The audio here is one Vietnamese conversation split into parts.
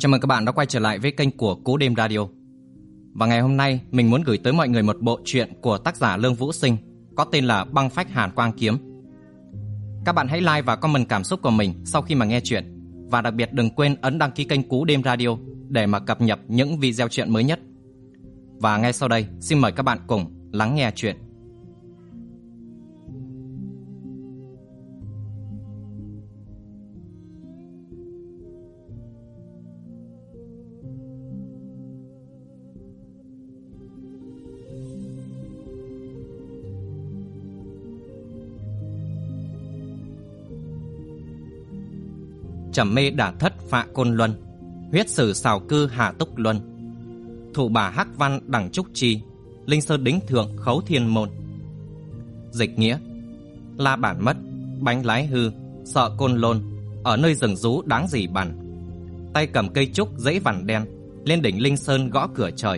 Chào mừng các bạn đã quay trở lại với kênh của Cú Đêm Radio. Và ngày hôm nay mình muốn gửi tới mọi người một bộ truyện của tác giả Lương Vũ Sinh có tên là Băng Phách Hàn Quang Kiếm. Các bạn hãy like và comment cảm xúc của mình sau khi mà nghe truyện. Và đặc biệt đừng quên ấn đăng ký kênh Cú Đêm Radio để mà cập nhật những video truyện mới nhất. Và ngay sau đây xin mời các bạn cùng lắng nghe truyện. Trầm mê đả thất phạ côn luân, huyết sử xào cư hạ túc luân, thủ bà hắc văn đẳng trúc chi, linh sơn đính thượng khấu thiên môn. Dịch nghĩa: la bản mất, bánh lái hư, sợ côn lôn, ở nơi rừng rú đáng gì bằng. Tay cầm cây trúc dãy vằn đen, lên đỉnh linh sơn gõ cửa trời.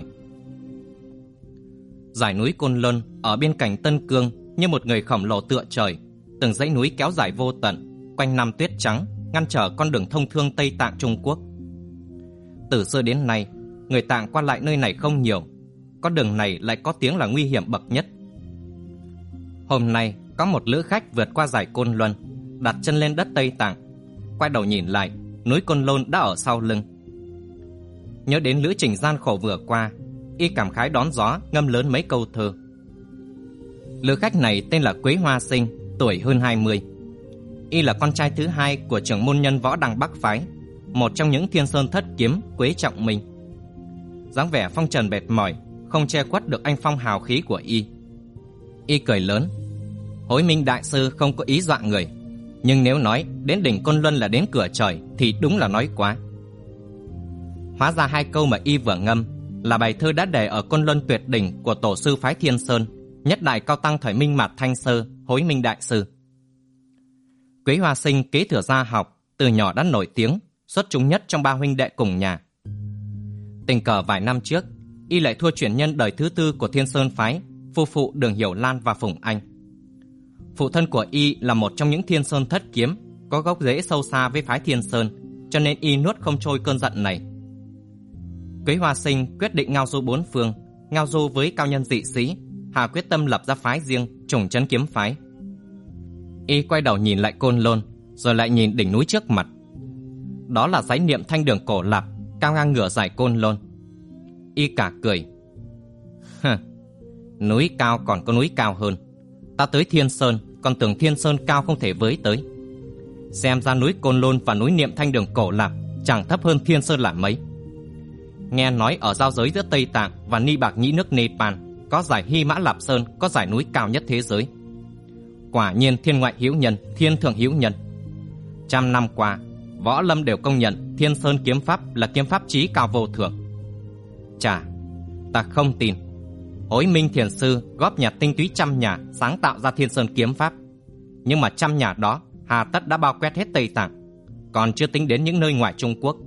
Dải núi Côn Luân ở bên cạnh Tân Cương như một người khổng lồ tựa trời, từng dãy núi kéo dài vô tận, quanh năm tuyết trắng, ngăn trở con đường thông thương Tây Tạng Trung Quốc. Từ xưa đến nay, người Tạng qua lại nơi này không nhiều, con đường này lại có tiếng là nguy hiểm bậc nhất. Hôm nay, có một lữ khách vượt qua dải Côn Luân, đặt chân lên đất Tây Tạng, quay đầu nhìn lại, núi Côn Lôn đã ở sau lưng. Nhớ đến lữ trình gian khổ vừa qua, y cảm khái đón gió ngâm lớn mấy câu thơ. Lữ khách này tên là Quế Hoa Sinh, tuổi hơn 20. Y là con trai thứ hai của trưởng môn nhân Võ Đăng Bắc phái, một trong những Thiên Sơn thất kiếm Quế Trọng Minh. Dáng vẻ phong trần mệt mỏi không che khuất được anh phong hào khí của y. Y cười lớn: Hối Minh đại sư không có ý dọa người, nhưng nếu nói đến đỉnh Côn Luân là đến cửa trời thì đúng là nói quá. Hóa ra hai câu mà y vừa ngâm là bài thơ đã đề ở Côn Luân tuyệt đỉnh của tổ sư phái Thiên Sơn, nhất đại cao tăng thời Minh Mạt Thanh Sơ, Hối Minh đại sư. Quế Hoa Sinh kế thừa gia học, từ nhỏ đã nổi tiếng, xuất chúng nhất trong ba huynh đệ cùng nhà. Tình cờ vài năm trước, y lại thua truyền nhân đời thứ tư của Thiên Sơn phái, phu phụ Đường Hiểu Lan và Phùng Anh. Phụ thân của y là một trong những Thiên Sơn thất kiếm, có gốc rễ sâu xa với phái Thiên Sơn, cho nên y nuốt không trôi cơn giận này. Quế Hoa Sinh quyết định ngao du bốn phương, ngao du với cao nhân dị sĩ, hạ quyết tâm lập ra phái riêng, trùng trấn kiếm phái. Y quay đầu nhìn lại Côn Lôn, rồi lại nhìn đỉnh núi trước mặt. Đó là dãy Niệm Thanh Đường cổ lạp, cao ngang ngửa dải Côn Lôn. Y cả cười: núi cao còn có núi cao hơn. Ta tới Thiên Sơn, còn tưởng Thiên Sơn cao không thể với tới. Xem ra núi Côn Lôn và núi Niệm Thanh Đường cổ lạp chẳng thấp hơn Thiên Sơn là mấy. Nghe nói ở giao giới giữa Tây Tạng và Ni Bạc Nhĩ nước Nepal có dải Hy Mã Lạp Sơn, có dải núi cao nhất thế giới. Quả nhiên thiên ngoại hữu nhân, thiên thượng hữu nhân. Trăm năm qua, võ lâm đều công nhận Thiên Sơn kiếm pháp là kiếm pháp chí cao vô thượng. Chà, ta không tin. Hối Minh thiền sư góp nhặt tinh túy trăm nhà sáng tạo ra Thiên Sơn kiếm pháp, nhưng mà trăm nhà đó hà tất đã bao quét hết Tây Tạng, còn chưa tính đến những nơi ngoài Trung Quốc.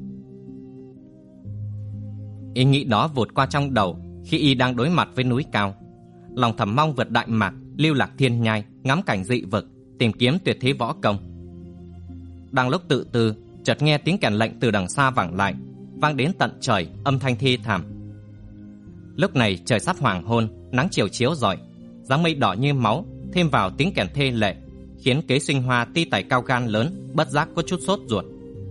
Ý nghĩ đó vụt qua trong đầu khi y đang đối mặt với núi cao, lòng thầm mong vượt đại mạc, lưu lạc thiên nhai, ngắm cảnh dị vực, tìm kiếm tuyệt thế võ công. Đang lúc tự tư, chợt nghe tiếng kèn lệnh từ đằng xa vẳng lại, vang đến tận trời, âm thanh thê thảm. Lúc này trời sắp hoàng hôn, nắng chiều chiếu rọi, dáng mây đỏ như máu, thêm vào tiếng kèn thê lệ, khiến Kế Sinh Hoa ti tài cao gan lớn bất giác có chút sốt ruột.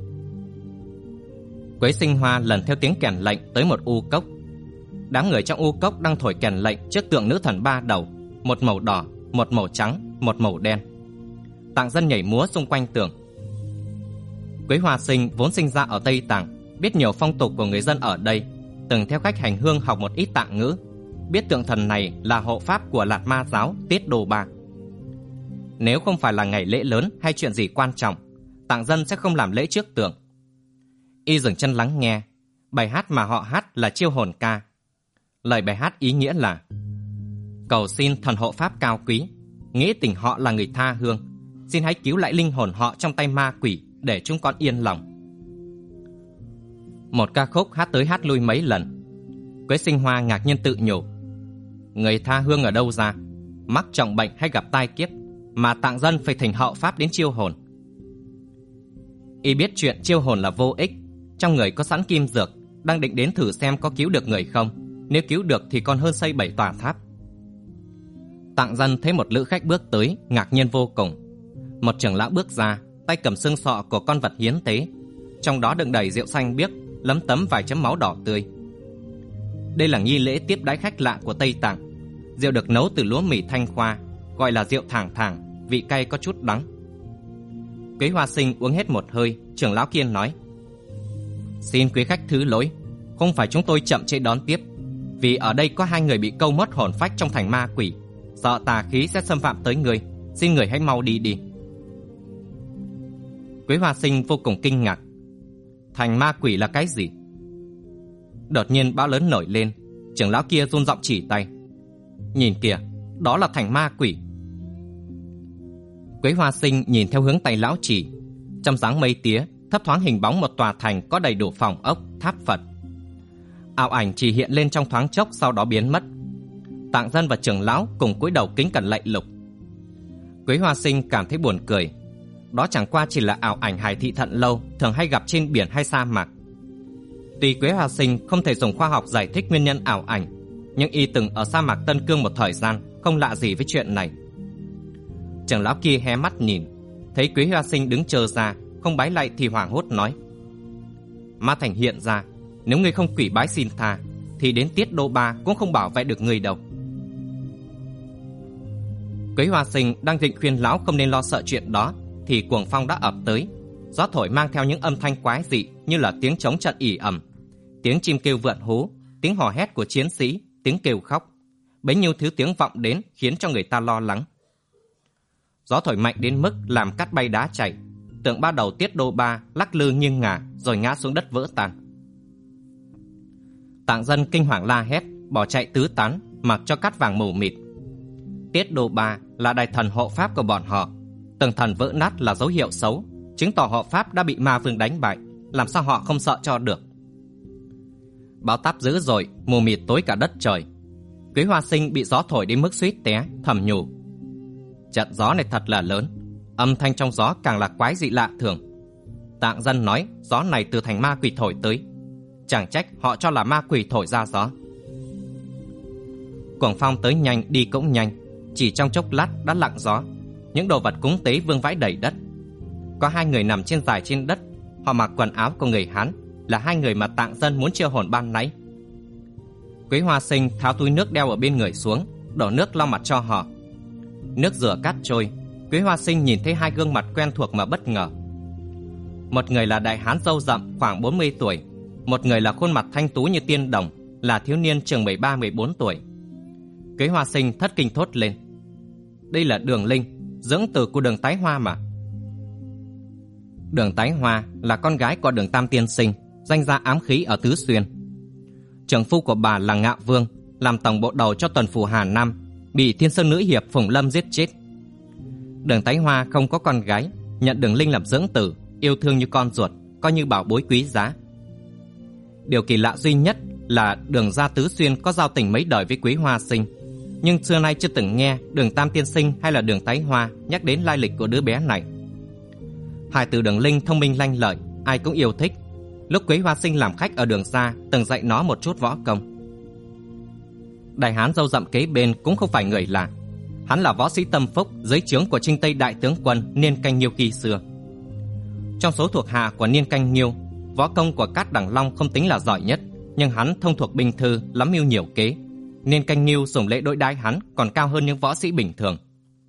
Quế Sinh Hoa lần theo tiếng kèn lệnh tới một u cốc. Đám người trong u cốc đang thổi kèn lệnh trước tượng nữ thần ba đầu, một màu đỏ, một màu trắng, một màu đen. Tạng dân nhảy múa xung quanh tượng. Quế Hoa Sinh vốn sinh ra ở Tây Tạng, biết nhiều phong tục của người dân ở đây, từng theo khách hành hương học một ít tạng ngữ, biết tượng thần này là hộ pháp của Lạt Ma giáo Tiết Đồ Ba. Nếu không phải là ngày lễ lớn hay chuyện gì quan trọng, tạng dân sẽ không làm lễ trước tượng. Y dừng chân lắng nghe. Bài hát mà họ hát là chiêu hồn ca. Lời bài hát ý nghĩa là: cầu xin thần hộ pháp cao quý, nghĩa tình họ là người tha hương, xin hãy cứu lại linh hồn họ trong tay ma quỷ để chúng con yên lòng. Một ca khúc hát tới hát lui mấy lần. Quế Sinh Hoa ngạc nhiên tự nhủ: người tha hương ở đâu ra? Mắc trọng bệnh hay gặp tai kiếp mà tạng dân phải thỉnh hậu pháp đến chiêu hồn? Y biết chuyện chiêu hồn là vô ích, trong người có sẵn kim dược, đang định đến thử xem có cứu được người không. Nếu cứu được thì còn hơn xây 7 tòa tháp. Tạng Dân thấy một lữ khách bước tới, ngạc nhiên vô cùng. Một trưởng lão bước ra, tay cầm xương sọ của con vật hiến tế, trong đó đựng đầy rượu xanh biếc, lấm tấm vài chấm máu đỏ tươi. Đây là nghi lễ tiếp đãi khách lạ của Tây Tạng. Rượu được nấu từ lúa mì thanh khoa, gọi là rượu thảng thảng, vị cay có chút đắng. Quế Hoa Sinh uống hết một hơi, trưởng lão kia nói: "Xin quý khách thứ lỗi, không phải chúng tôi chậm trễ đón tiếp, vì ở đây có 2 người bị câu mất hồn phách trong thành ma quỷ, sợ tà khí sẽ xâm phạm tới người, xin người hãy mau đi đi." Quế Hoa Sinh vô cùng kinh ngạc. Thành ma quỷ là cái gì? Đột nhiên bão lớn nổi lên, trưởng lão kia run giọng chỉ tay: "Nhìn kìa, đó là thành ma quỷ." Quế Hoa Sinh nhìn theo hướng tay lão chỉ, trong dáng mây tía thấp thoáng hình bóng một tòa thành có đầy đủ phòng ốc, tháp Phật. Ảo ảnh chỉ hiện lên trong thoáng chốc, sau đó biến mất. Tạng Dân và trưởng lão cùng cúi đầu kính cẩn lạy lục. Quế Hoa Sinh cảm thấy buồn cười. Đó chẳng qua chỉ là ảo ảnh Hải Thị Thận Lâu thường hay gặp trên biển hay sa mạc. Tuy Quế Hoa Sinh không thể dùng khoa học giải thích nguyên nhân ảo ảnh, nhưng y từng ở sa mạc Tân Cương một thời gian, không lạ gì với chuyện này. Trưởng lão kia hé mắt nhìn, thấy Quế Hoa Sinh đứng chờ ra, không bái lạy thì hoảng hốt nói: "Ma thành hiện ra, nếu ngươi không quỷ bái xin tha, thì đến Tiết Đô Ba cũng không bảo vệ được ngươi đâu." Quế Hoa Sinh đang định khuyên lão không nên lo sợ chuyện đó, thì cuồng phong đã ập tới. Gió thổi mang theo những âm thanh quái dị như là tiếng trống trận ỉ ầm, tiếng chim kêu vượn hú, tiếng hò hét của chiến sĩ, tiếng kêu khóc. Bấy nhiêu thứ tiếng vọng đến khiến cho người ta lo lắng. Gió thổi mạnh đến mức làm cát bay đá chạy, tượng ba đầu Tiết Đô Ba lắc lư nghiêng ngả rồi ngã xuống đất vỡ tan. Tạng Dân kinh hoàng la hét, bỏ chạy tứ tán, mặc cho cát vàng mù mịt. Tiết Đô Ba là đại thần hộ pháp của bọn họ, tường thần vỡ nát là dấu hiệu xấu, chứng tỏ hộ pháp đã bị ma vương đánh bại, làm sao họ không sợ cho được. Bão táp dữ dội, mù mịt tối cả đất trời. Quế Hoa Sinh bị gió thổi đến mức suýt té, thầm nhủ: "Trận gió này thật là lớn, âm thanh trong gió càng là quái dị lạ thường." Tạng Dân nói gió này từ thành ma quỷ thổi tới, chẳng trách họ cho là ma quỷ thổi ra gió. Cuồng phong tới nhanh đi cũng nhanh, chỉ trong chốc lát đã lặng gió. Những đồ vật cúng tế vương vãi đầy đất. Có 2 người nằm trên dài trên đất, họ mặc quần áo của người Hán, là 2 người mà Tạng Dân muốn chiêu hồn ban nãy. Quế Hoa Sinh tháo túi nước đeo ở bên người xuống, đổ nước lau mặt cho họ. Nước rửa cát trôi, Quế Hoa Sinh nhìn thấy 2 gương mặt quen thuộc mà bất ngờ. Một người là đại hán râu rậm khoảng 40 tuổi, một người là khuôn mặt thanh tú như tiên đồng, là thiếu niên chừng 13-14 tuổi. Quế Hoa Sinh thất kinh thốt lên: "Đây là Đường Linh, dưỡng tử của Đường Tái Hoa mà." Đường Tái Hoa là con gái của Đường Tam Tiên Sinh, danh gia ám khí ở Tứ Xuyên. Trưởng phu của bà là Ngạo Vương, làm tổng bộ đầu cho tuần phủ Hà Nam, bị Thiên Sơn nữ hiệp Phùng Lâm giết chết. Đường Tái Hoa không có con gái, nhận Đường Linh làm dưỡng tử, yêu thương như con ruột, coi như bảo bối quý giá. Điều kỳ lạ duy nhất là Đường gia Tứ Xuyên có giao tình mấy đời với Quế Hoa Sinh, nhưng xưa nay chưa từng nghe Đường Tam Tiên Sinh hay là Đường Tái Hoa nhắc đến lai lịch của đứa bé này. Hài tử Đường Linh thông minh lanh lợi, ai cũng yêu thích. Lúc Quế Hoa Sinh làm khách ở Đường gia, từng dạy nó một chút võ công. Đại hán râu rậm kế bên cũng không phải người lạ. Hắn là võ sĩ tâm phúc dưới trướng của Trinh Tây đại tướng quân Niên Canh Nhiêu khi xưa. Trong số thuộc hạ của Niên Canh Nhiêu, võ công của Cát Đằng Long không tính là giỏi nhất, nhưng hắn thông thuộc binh thư, lắm mưu nhiều kế. Niên Canh Nhiêu dùng lễ đối đãi hắn còn cao hơn những võ sĩ bình thường.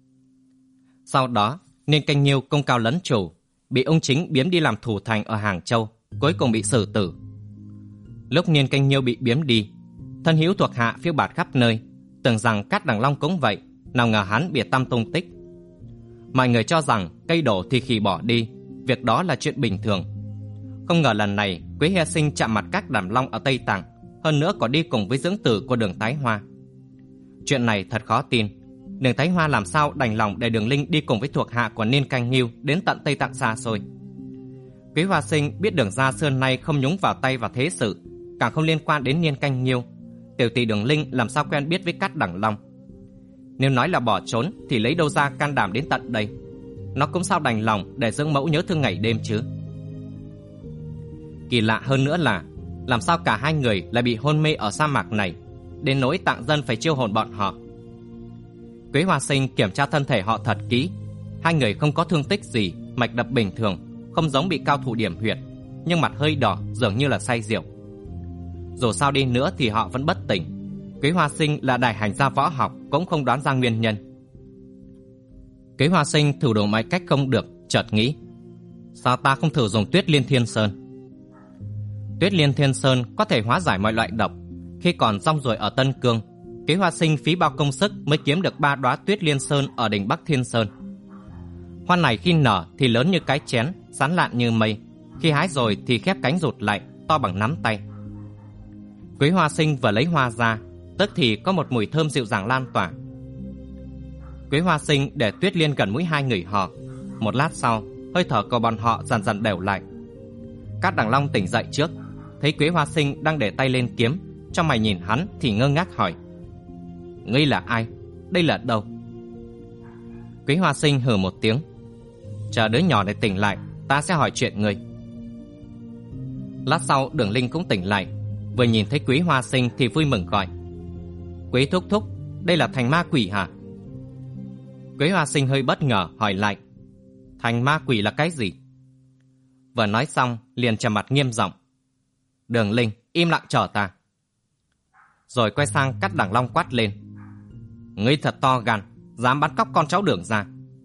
Sau đó, Niên Canh Nhiêu công cao lấn chủ, bị ông chính biếm đi làm thủ thành ở Hàng Châu, cuối cùng bị xử tử. Lúc Niên Canh Nhiêu bị biếm đi, thân hữu thuộc hạ phiêu bạt khắp nơi, tưởng rằng Cát Đằng Long cũng vậy, nào ngờ hắn biệt tăm tung tích. Mọi người cho rằng cây đổ thì khỉ bỏ đi, việc đó là chuyện bình thường. Không ngờ lần này Quế Hoa Sinh chạm mặt Cát Đằng Long ở Tây Tạng, hơn nữa còn đi cùng với dưỡng tử của Đường Tái Hoa. Chuyện này thật khó tin. Đường Tái Hoa làm sao đành lòng để Đường Linh đi cùng với thuộc hạ của Niên Canh Nhiêu đến tận Tây Tạng xa xôi. Quế Hoa Sinh biết Đường gia xưa nay không nhúng vào tay vào thế sự, càng không liên quan đến Niên Canh Nhiêu. Tiểu tỷ Đường Linh làm sao quen biết với Cát Đằng Long? Nếu nói là bỏ trốn thì lấy đâu ra can đảm đến tận đây? Nó cũng sao đành lòng để dưỡng mẫu nhớ thương ngày đêm chứ? Kỳ lạ hơn nữa là làm sao cả hai người lại bị hôn mê ở sa mạc này, đến nỗi Tạng Dân phải chiêu hồn bọn họ. Quế Hoa Sinh kiểm tra thân thể họ thật kỹ. Hai người không có thương tích gì, mạch đập bình thường, không giống bị cao thủ điểm huyệt, nhưng mặt hơi đỏ, dường như là say rượu. Dù sao đi nữa thì họ vẫn bất tỉnh. Quế Hoa Sinh là đại hành gia võ học, cũng không đoán ra nguyên nhân. Quế Hoa Sinh thử đủ mọi cách không được, chợt nghĩ, sao ta không thử dùng Tuyết Liên Thiên Sơn? Tuyết Liên Thiên Sơn có thể hóa giải mọi loại độc. Khi còn rong ruổi ở Tân Cương, Quế Hoa Sinh phí bao công sức mới kiếm được 3 đóa Tuyết Liên Sơn ở đỉnh Bắc Thiên Sơn. Hoa này khi nở thì lớn như cái chén, sán lạn như mây. Khi hái rồi thì khép cánh rụt lại, to bằng nắm tay. Quế Hoa Sinh vừa lấy hoa ra, tức thì có một mùi thơm dịu dàng lan tỏa. Quế Hoa Sinh để Tuyết Liên gần mũi hai người họ. Một lát sau, hơi thở của bọn họ dần dần đều lại. Cát Đằng Long tỉnh dậy trước, thấy Quế Hoa Sinh đang để tay lên kiếm, trong mày nhìn hắn thì ngơ ngác hỏi, ngươi là ai? Đây là đâu? Quế Hoa Sinh hừ một tiếng, chờ đứa nhỏ này tỉnh lại, ta sẽ hỏi chuyện ngươi. Lát sau Đường Linh cũng tỉnh lại, vừa nhìn thấy Quế Hoa Sinh thì vui mừng gọi, Quế thúc thúc, đây là thành ma quỷ hả? Quế Hoa Sinh hơi bất ngờ hỏi lại, thành ma quỷ là cái gì? Vừa nói xong liền trầm mặt nghiêm giọng, Đường Linh im lặng chờ ta. Rồi quay sang Cát Đằng Long quát lên, ngươi thật to gan, dám bắt cóc con cháu Đường ra.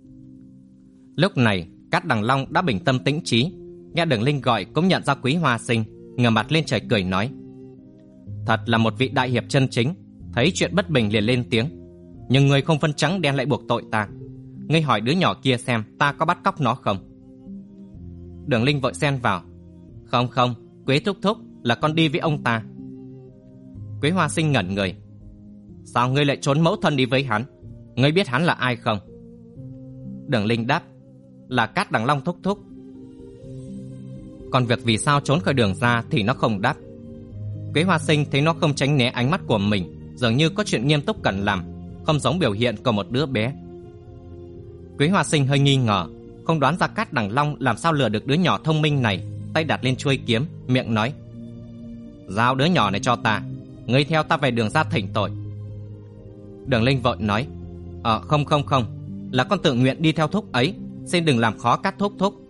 Lúc này Cát Đằng Long đã bình tâm tĩnh trí, nghe Đường Linh gọi cũng nhận ra Quế Hoa Sinh, ngửa mặt lên trời cười nói, thật là một vị đại hiệp chân chính, thấy chuyện bất bình liền lên tiếng, nhưng ngươi không phân trắng đen lại buộc tội ta. Ngươi hỏi đứa nhỏ kia xem ta có bắt cóc nó không? Đường Linh vội xen vào, không không, Quế thúc thúc, là con đi với ông ta. Quế Hoa Sinh ngẩn người, sao ngươi lại trốn mẫu thân đi với hắn? Ngươi biết hắn là ai không? Đường Linh đáp, là Cát Đằng Long thúc thúc. Còn việc vì sao trốn khỏi Đường ra thì nó không đáp. Quế Hoa Sinh thấy nó không tránh né ánh mắt của mình, dường như có chuyện nghiêm túc cần làm, không giống biểu hiện của một đứa bé. Quế Hoa Sinh hơi nghi ngờ, không đoán ra Cát Đằng Long làm sao lừa được đứa nhỏ thông minh này, tay đặt lên chuôi kiếm, miệng nói, giao đứa nhỏ này cho ta, ngươi theo ta về Đường ra thỉnh tội. Đường Linh vội nói, không, là con tự nguyện đi theo thúc ấy, xin đừng làm khó Cát thúc thúc.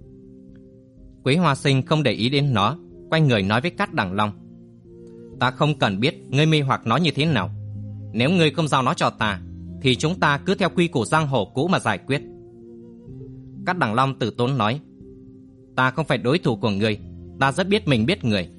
Quế Hoa Sinh không để ý đến nó, quay người nói với Cát Đằng Long, ta không cần biết ngươi mê hoặc nó như thế nào. Nếu ngươi không giao nó cho ta, thì chúng ta cứ theo quy củ giang hồ cũ mà giải quyết. Cát Đằng Long từ tốn nói, ta không phải đối thủ của ngươi, ta rất biết mình biết người.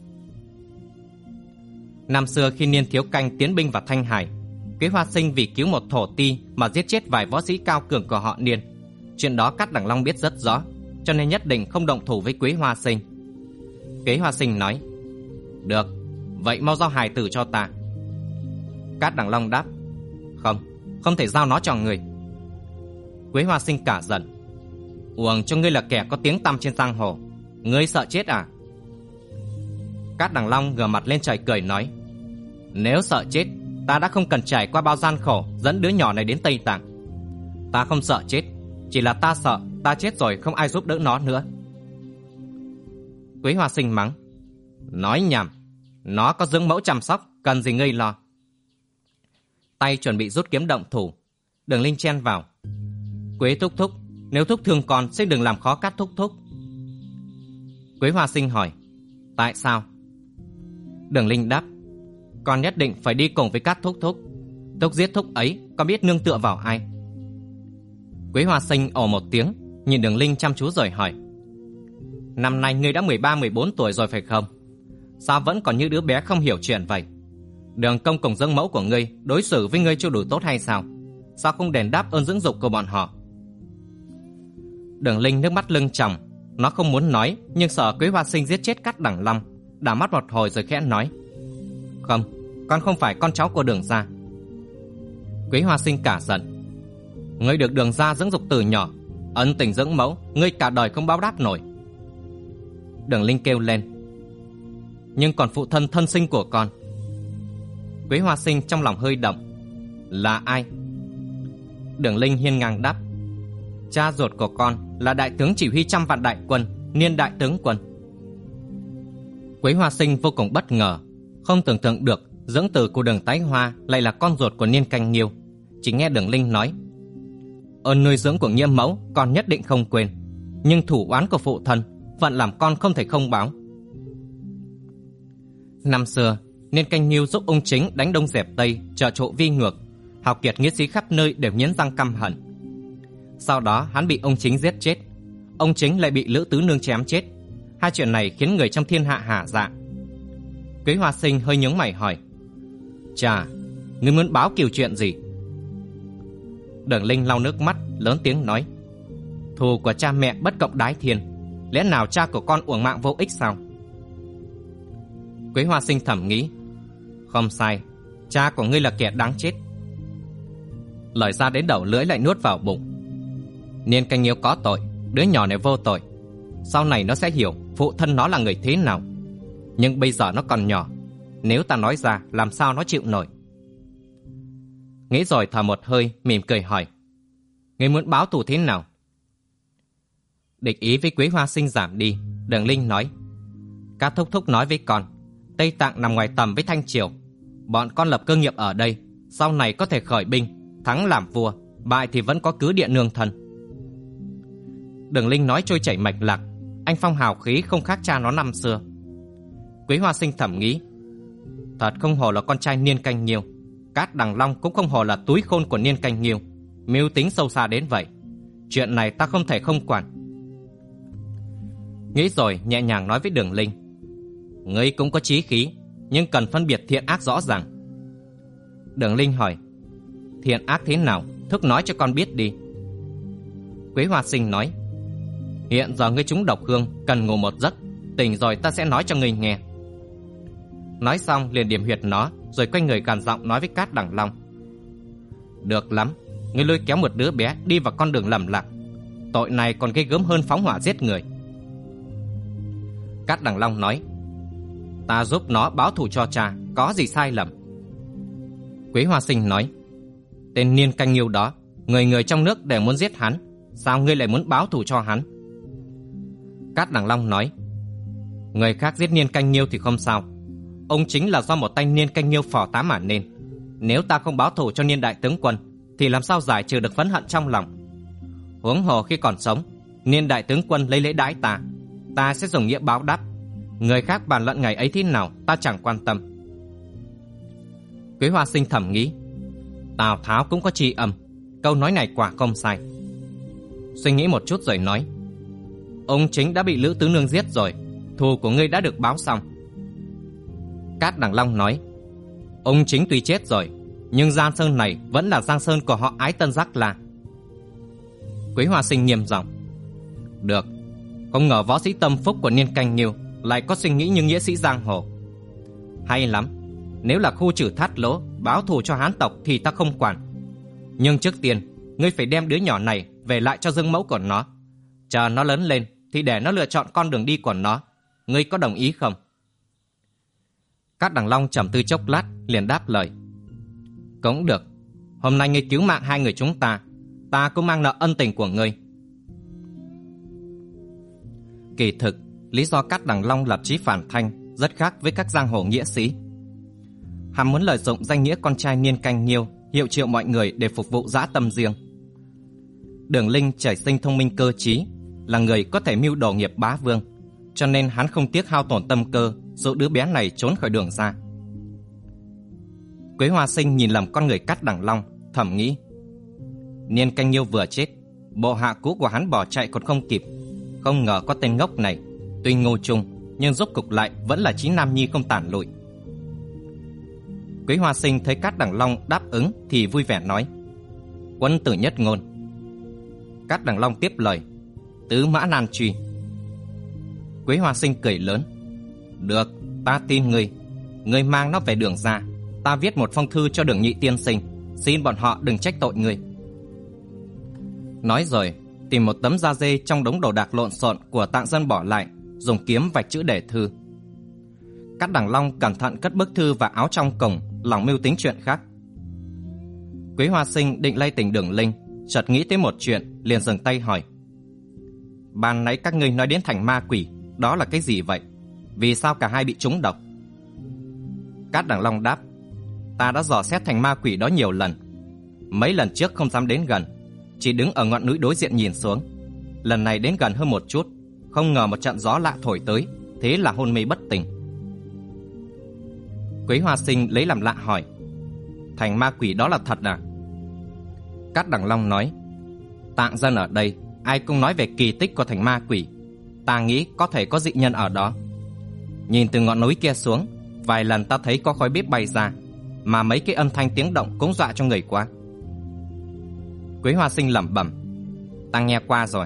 Năm xưa khi Niên Thiếu Canh tiến binh vào Thanh Hải, Quế Hoa Sinh vì cứu một thổ ti mà giết chết vài võ sĩ cao cường của họ Niên. Chuyện đó Cát Đằng Long biết rất rõ, cho nên nhất định không động thủ với Quế Hoa Sinh. Quế Hoa Sinh nói, được, vậy mau giao hài tử cho ta. Cát Đằng Long đáp, không thể giao nó cho người. Quế Hoa Sinh cả giận, uổng cho ngươi là kẻ có tiếng tăm trên giang hồ, ngươi sợ chết à? Cát Đằng Long ngửa mặt lên trời cười nói, nếu sợ chết, ta đã không cần trải qua bao gian khổ dẫn đứa nhỏ này đến Tây Tạng. Ta không sợ chết, chỉ là ta sợ ta chết rồi không ai giúp đỡ nó nữa. Quế Hoa Sinh mắng, nói nhảm, nó có dưỡng mẫu chăm sóc, cần gì ngươi lo. Tay chuẩn bị rút kiếm động thủ, Đường Linh chen vào, Quế thúc thúc, nếu thúc thương con xin đừng làm khó Cát thúc thúc. Quế Hoa Sinh hỏi, tại sao? Đường Linh đáp, con nhất định phải đi cùng với Cát thúc thúc. Thúc giết thúc ấy, con biết nương tựa vào ai? Quế Hoa Sinh ồ một tiếng, nhìn Đường Linh chăm chú rồi hỏi, năm nay ngươi đã 13-14 tuổi rồi phải không? Sao vẫn còn như đứa bé không hiểu chuyện vậy? Đường công cùng dưỡng mẫu của ngươi đối xử với ngươi chưa đủ tốt hay sao? Sao không đền đáp ơn dưỡng dục của bọn họ? Đường Linh nước mắt lưng tròng, nó không muốn nói nhưng sợ Quế Hoa Sinh giết chết Cát Đằng Long, đảo mắt một hồi rồi khẽ nói, không, con không phải con cháu của Đường gia. Quế Hoa Sinh cả giận, ngươi được Đường gia dưỡng dục từ nhỏ, ân tình dưỡng mẫu ngươi cả đời không báo đáp nổi. Đường Linh kêu lên, nhưng còn phụ thân thân sinh của con. Quế Hoa Sinh trong lòng hơi động, là ai? Đường Linh hiên ngang đáp, cha ruột của con là đại tướng chỉ huy 100 vạn đại quân, Niên đại tướng quân. Quế Hoa Sinh vô cùng bất ngờ, không tưởng tượng được dưỡng tử của Đường Tái Hoa lại là con ruột của Niên Canh Nhiêu. Chỉ nghe Đường Linh nói: ơn nuôi dưỡng của Nhiễm mẫu con nhất định không quên, nhưng thủ oán của phụ thân phận làm con không thể không báo. Năm xưa Niên Canh Nhiêu giúp Ung Chính đánh Đông dẹp Tây, trợ trụ vi ngược, hào kiệt nghĩa sĩ khắp nơi đều nghiến răng căm hận. Sau đó hắn bị Ung Chính giết chết, Ung Chính lại bị Lữ Tứ Nương chém chết. Hai chuyện này khiến người trong thiên hạ hả dạ. Quế Hoa Sinh hơi nhướng mày hỏi: chà, ngươi muốn báo kiều chuyện gì? Đường Linh lau nước mắt, lớn tiếng nói: thù của cha mẹ bất cộng đái thiên, lẽ nào cha của con uổng mạng vô ích sao? Quế Hoa Sinh thầm nghĩ: không sai, cha của ngươi là kẻ đáng chết. Lời ra đến đầu lưỡi lại nuốt vào bụng. Niên Canh Nhiêu có tội, đứa nhỏ này vô tội. Sau này nó sẽ hiểu phụ thân nó là người thế nào. Nhưng bây giờ nó còn nhỏ, nếu ta nói ra làm sao nó chịu nổi. Nghĩ rồi thở một hơi, mỉm cười hỏi: ngươi muốn báo thù thế nào? Địch ý với Quế Hoa Sinh giảm đi, Đường Linh nói: các thúc thúc nói với con, Tây Tạng nằm ngoài tầm với Thanh Triều, bọn con lập cơ nghiệp ở đây, sau này có thể khởi binh, thắng làm vua, bại thì vẫn có cứ địa nương thân. Đường Linh nói trôi chảy mạch lạc, anh phong hào khí không khác cha nó năm xưa. Quế Hoa Sinh thầm nghĩ: thật không hổ là con trai Niên Canh Nhiêu, Cát Đằng Long cũng không hổ là túi khôn của Niên Canh Nhiêu, mưu tính sâu xa đến vậy. Chuyện này ta không thể không quản. Nghĩ rồi nhẹ nhàng nói với Đường Linh: ngươi cũng có chí khí, nhưng cần phân biệt thiện ác rõ ràng. Đường Linh hỏi: thiện ác thế nào, thúc nói cho con biết đi. Quế Hoa Sinh nói: hiện giờ ngươi trúng độc hương, cần ngủ một giấc, tỉnh rồi ta sẽ nói cho ngươi nghe. Nói xong liền điểm huyệt nó, rồi quay người gằn giọng nói với Cát Đằng Long: được lắm, ngươi lôi kéo một đứa bé đi vào con đường lầm lạc, tội này còn ghê gớm hơn phóng hỏa giết người. Cát Đằng Long nói: ta giúp nó báo thù cho cha, có gì sai lầm? Quế Hoa Sinh nói: tên Niên Canh Nhiêu đó, người người trong nước đều muốn giết hắn, sao ngươi lại muốn báo thù cho hắn? Cát Đằng Long nói: người khác giết Niên Canh Nhiêu thì không sao, ông chính là do một tay Niên Canh Nhiêu phò tá mà nên. Nếu ta không báo thù cho Niên đại tướng quân thì làm sao giải trừ được phẫn hận trong lòng? Huống hồ khi còn sống, Niên đại tướng quân lấy lễ đãi ta sẽ dùng nghĩa báo đáp. Người khác bàn luận ngày ấy thế nào ta chẳng quan tâm. Quế Hoa Sinh thầm nghĩ: Tào Tháo cũng có tri âm, câu nói này quả không sai. Suy nghĩ một chút rồi nói: ông chính đã bị Lữ Tứ Nương giết rồi, thù của ngươi đã được báo xong. Cát Đằng Long nói: ông chính tuy chết rồi, nhưng Giang Sơn này vẫn là Giang Sơn của họ Ái Tân Giác La. Quế Hoa Sinh nghiêm giọng: được, không ngờ võ sĩ tâm phúc của Niên Canh Nhiêu lại có suy nghĩ như nghĩa sĩ giang hồ. Hay lắm, nếu là khu trừ Thát Lỗ, báo thù cho Hán tộc thì ta không quản. Nhưng trước tiên, ngươi phải đem đứa nhỏ này về lại cho dương mẫu của nó. Chờ nó lớn lên thì để nó lựa chọn con đường đi của nó. Ngươi có đồng ý không? Cát Đằng Long trầm tư chốc lát, liền đáp lời: cũng được. Hôm nay ngươi cứu mạng hai người chúng ta cũng mang nợ ân tình của ngươi. Kỳ thực, lý do Cát Đằng Long lập chí phản thanh rất khác với các giang hồ nghĩa sĩ. Hắn muốn lợi dụng danh nghĩa con trai Niên Canh Nhiêu hiệu triệu mọi người để phục vụ dã tâm riêng. Đường Linh trời sinh thông minh cơ trí, là người có thể mưu đồ nghiệp bá vương, cho nên hắn không tiếc hao tổn tâm cơ dụ đứa bé này trốn khỏi đường ra. Quế Hoa Sinh nhìn lầm con người Cát Đằng Long, thầm nghĩ: Niên Canh Nhiêu vừa chết, bộ hạ cũ của hắn bỏ chạy còn không kịp. Không ngờ có tên ngốc này, tuy ngô trung nhưng rốt cục lại vẫn là chí nam nhi không tản lụi. Quế Hoa Sinh thấy Cát Đằng Long đáp ứng thì vui vẻ nói: quân tử nhất ngôn. Cát Đằng Long tiếp lời: tứ mã nan truy. Quế Hoa Sinh cười lớn: được, ta tin ngươi. Ngươi mang nó về đường ra, ta viết một phong thư cho Đường Nhị tiên sinh, xin bọn họ đừng trách tội ngươi. Nói rồi tìm một tấm da dê trong đống đồ đạc lộn xộn của tạng dân bỏ lại, dùng kiếm vạch chữ để thư. Cát Đằng Long cẩn thận cất bức thư và áo trong cùng, lòng mưu tính chuyện khác. Quế Hoa Sinh định lay tỉnh Đường Linh, chợt nghĩ tới một chuyện, liền dừng tay hỏi: ban nãy các ngươi nói đến thành ma quỷ, đó là cái gì vậy? Vì sao cả hai bị trúng độc? Cát Đằng Long đáp: Ta đã dò xét thành ma quỷ đó nhiều lần. Mấy lần trước không dám đến gần, chỉ đứng ở ngọn núi đối diện nhìn xuống. Lần này đến gần hơn một chút, không ngờ một trận gió lạ thổi tới, thế là hôn mê bất tỉnh. Quế Hoa Sinh lấy làm lạ hỏi: Thành ma quỷ đó là thật à? Cát Đằng Long nói: Tạng dân ở đây ai cũng nói về kỳ tích của thành ma quỷ. Ta nghĩ có thể có dị nhân ở đó. Nhìn từ ngọn núi kia xuống, vài lần ta thấy có khói bếp bay ra, mà mấy cái âm thanh tiếng động cũng dọa cho người quá. Quế Hoa Sinh lẩm bẩm: Ta nghe qua rồi.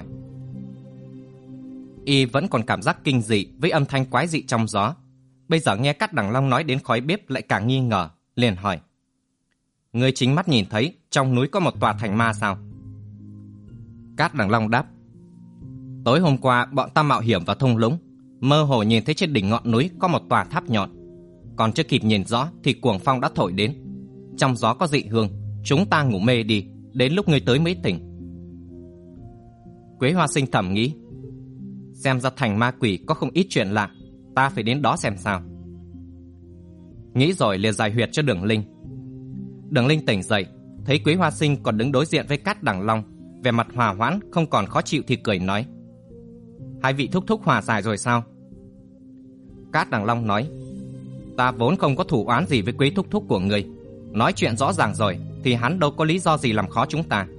Y vẫn còn cảm giác kinh dị với âm thanh quái dị trong gió. Bây giờ nghe Cát Đằng Long nói đến khói bếp lại càng nghi ngờ, liền hỏi: Ngươi chính mắt nhìn thấy trong núi có một tòa thành ma sao? Cát Đằng Long đáp: Tối hôm qua bọn ta mạo hiểm vào thung lũng, mơ hồ nhìn thấy trên đỉnh ngọn núi có một tòa tháp nhọn. Còn chưa kịp nhìn rõ thì cuồng phong đã thổi đến. Trong gió có dị hương, chúng ta ngủ mê đi, đến lúc ngươi tới mới tỉnh. Quế Hoa Sinh thầm nghĩ: Xem ra thành ma quỷ có không ít chuyện lạ, ta phải đến đó xem sao. Nghĩ rồi liền giải huyệt cho Đường Linh. Đường Linh tỉnh dậy, thấy Quế Hoa Sinh còn đứng đối diện với Cát Đằng Long, vẻ mặt hòa hoãn không còn khó chịu thì cười nói: Hai vị thúc thúc hòa giải rồi sao? Cát Đằng Long nói: Ta vốn không có thù oán gì với Quế thúc thúc của người. Nói chuyện rõ ràng rồi thì hắn đâu có lý do gì làm khó chúng ta.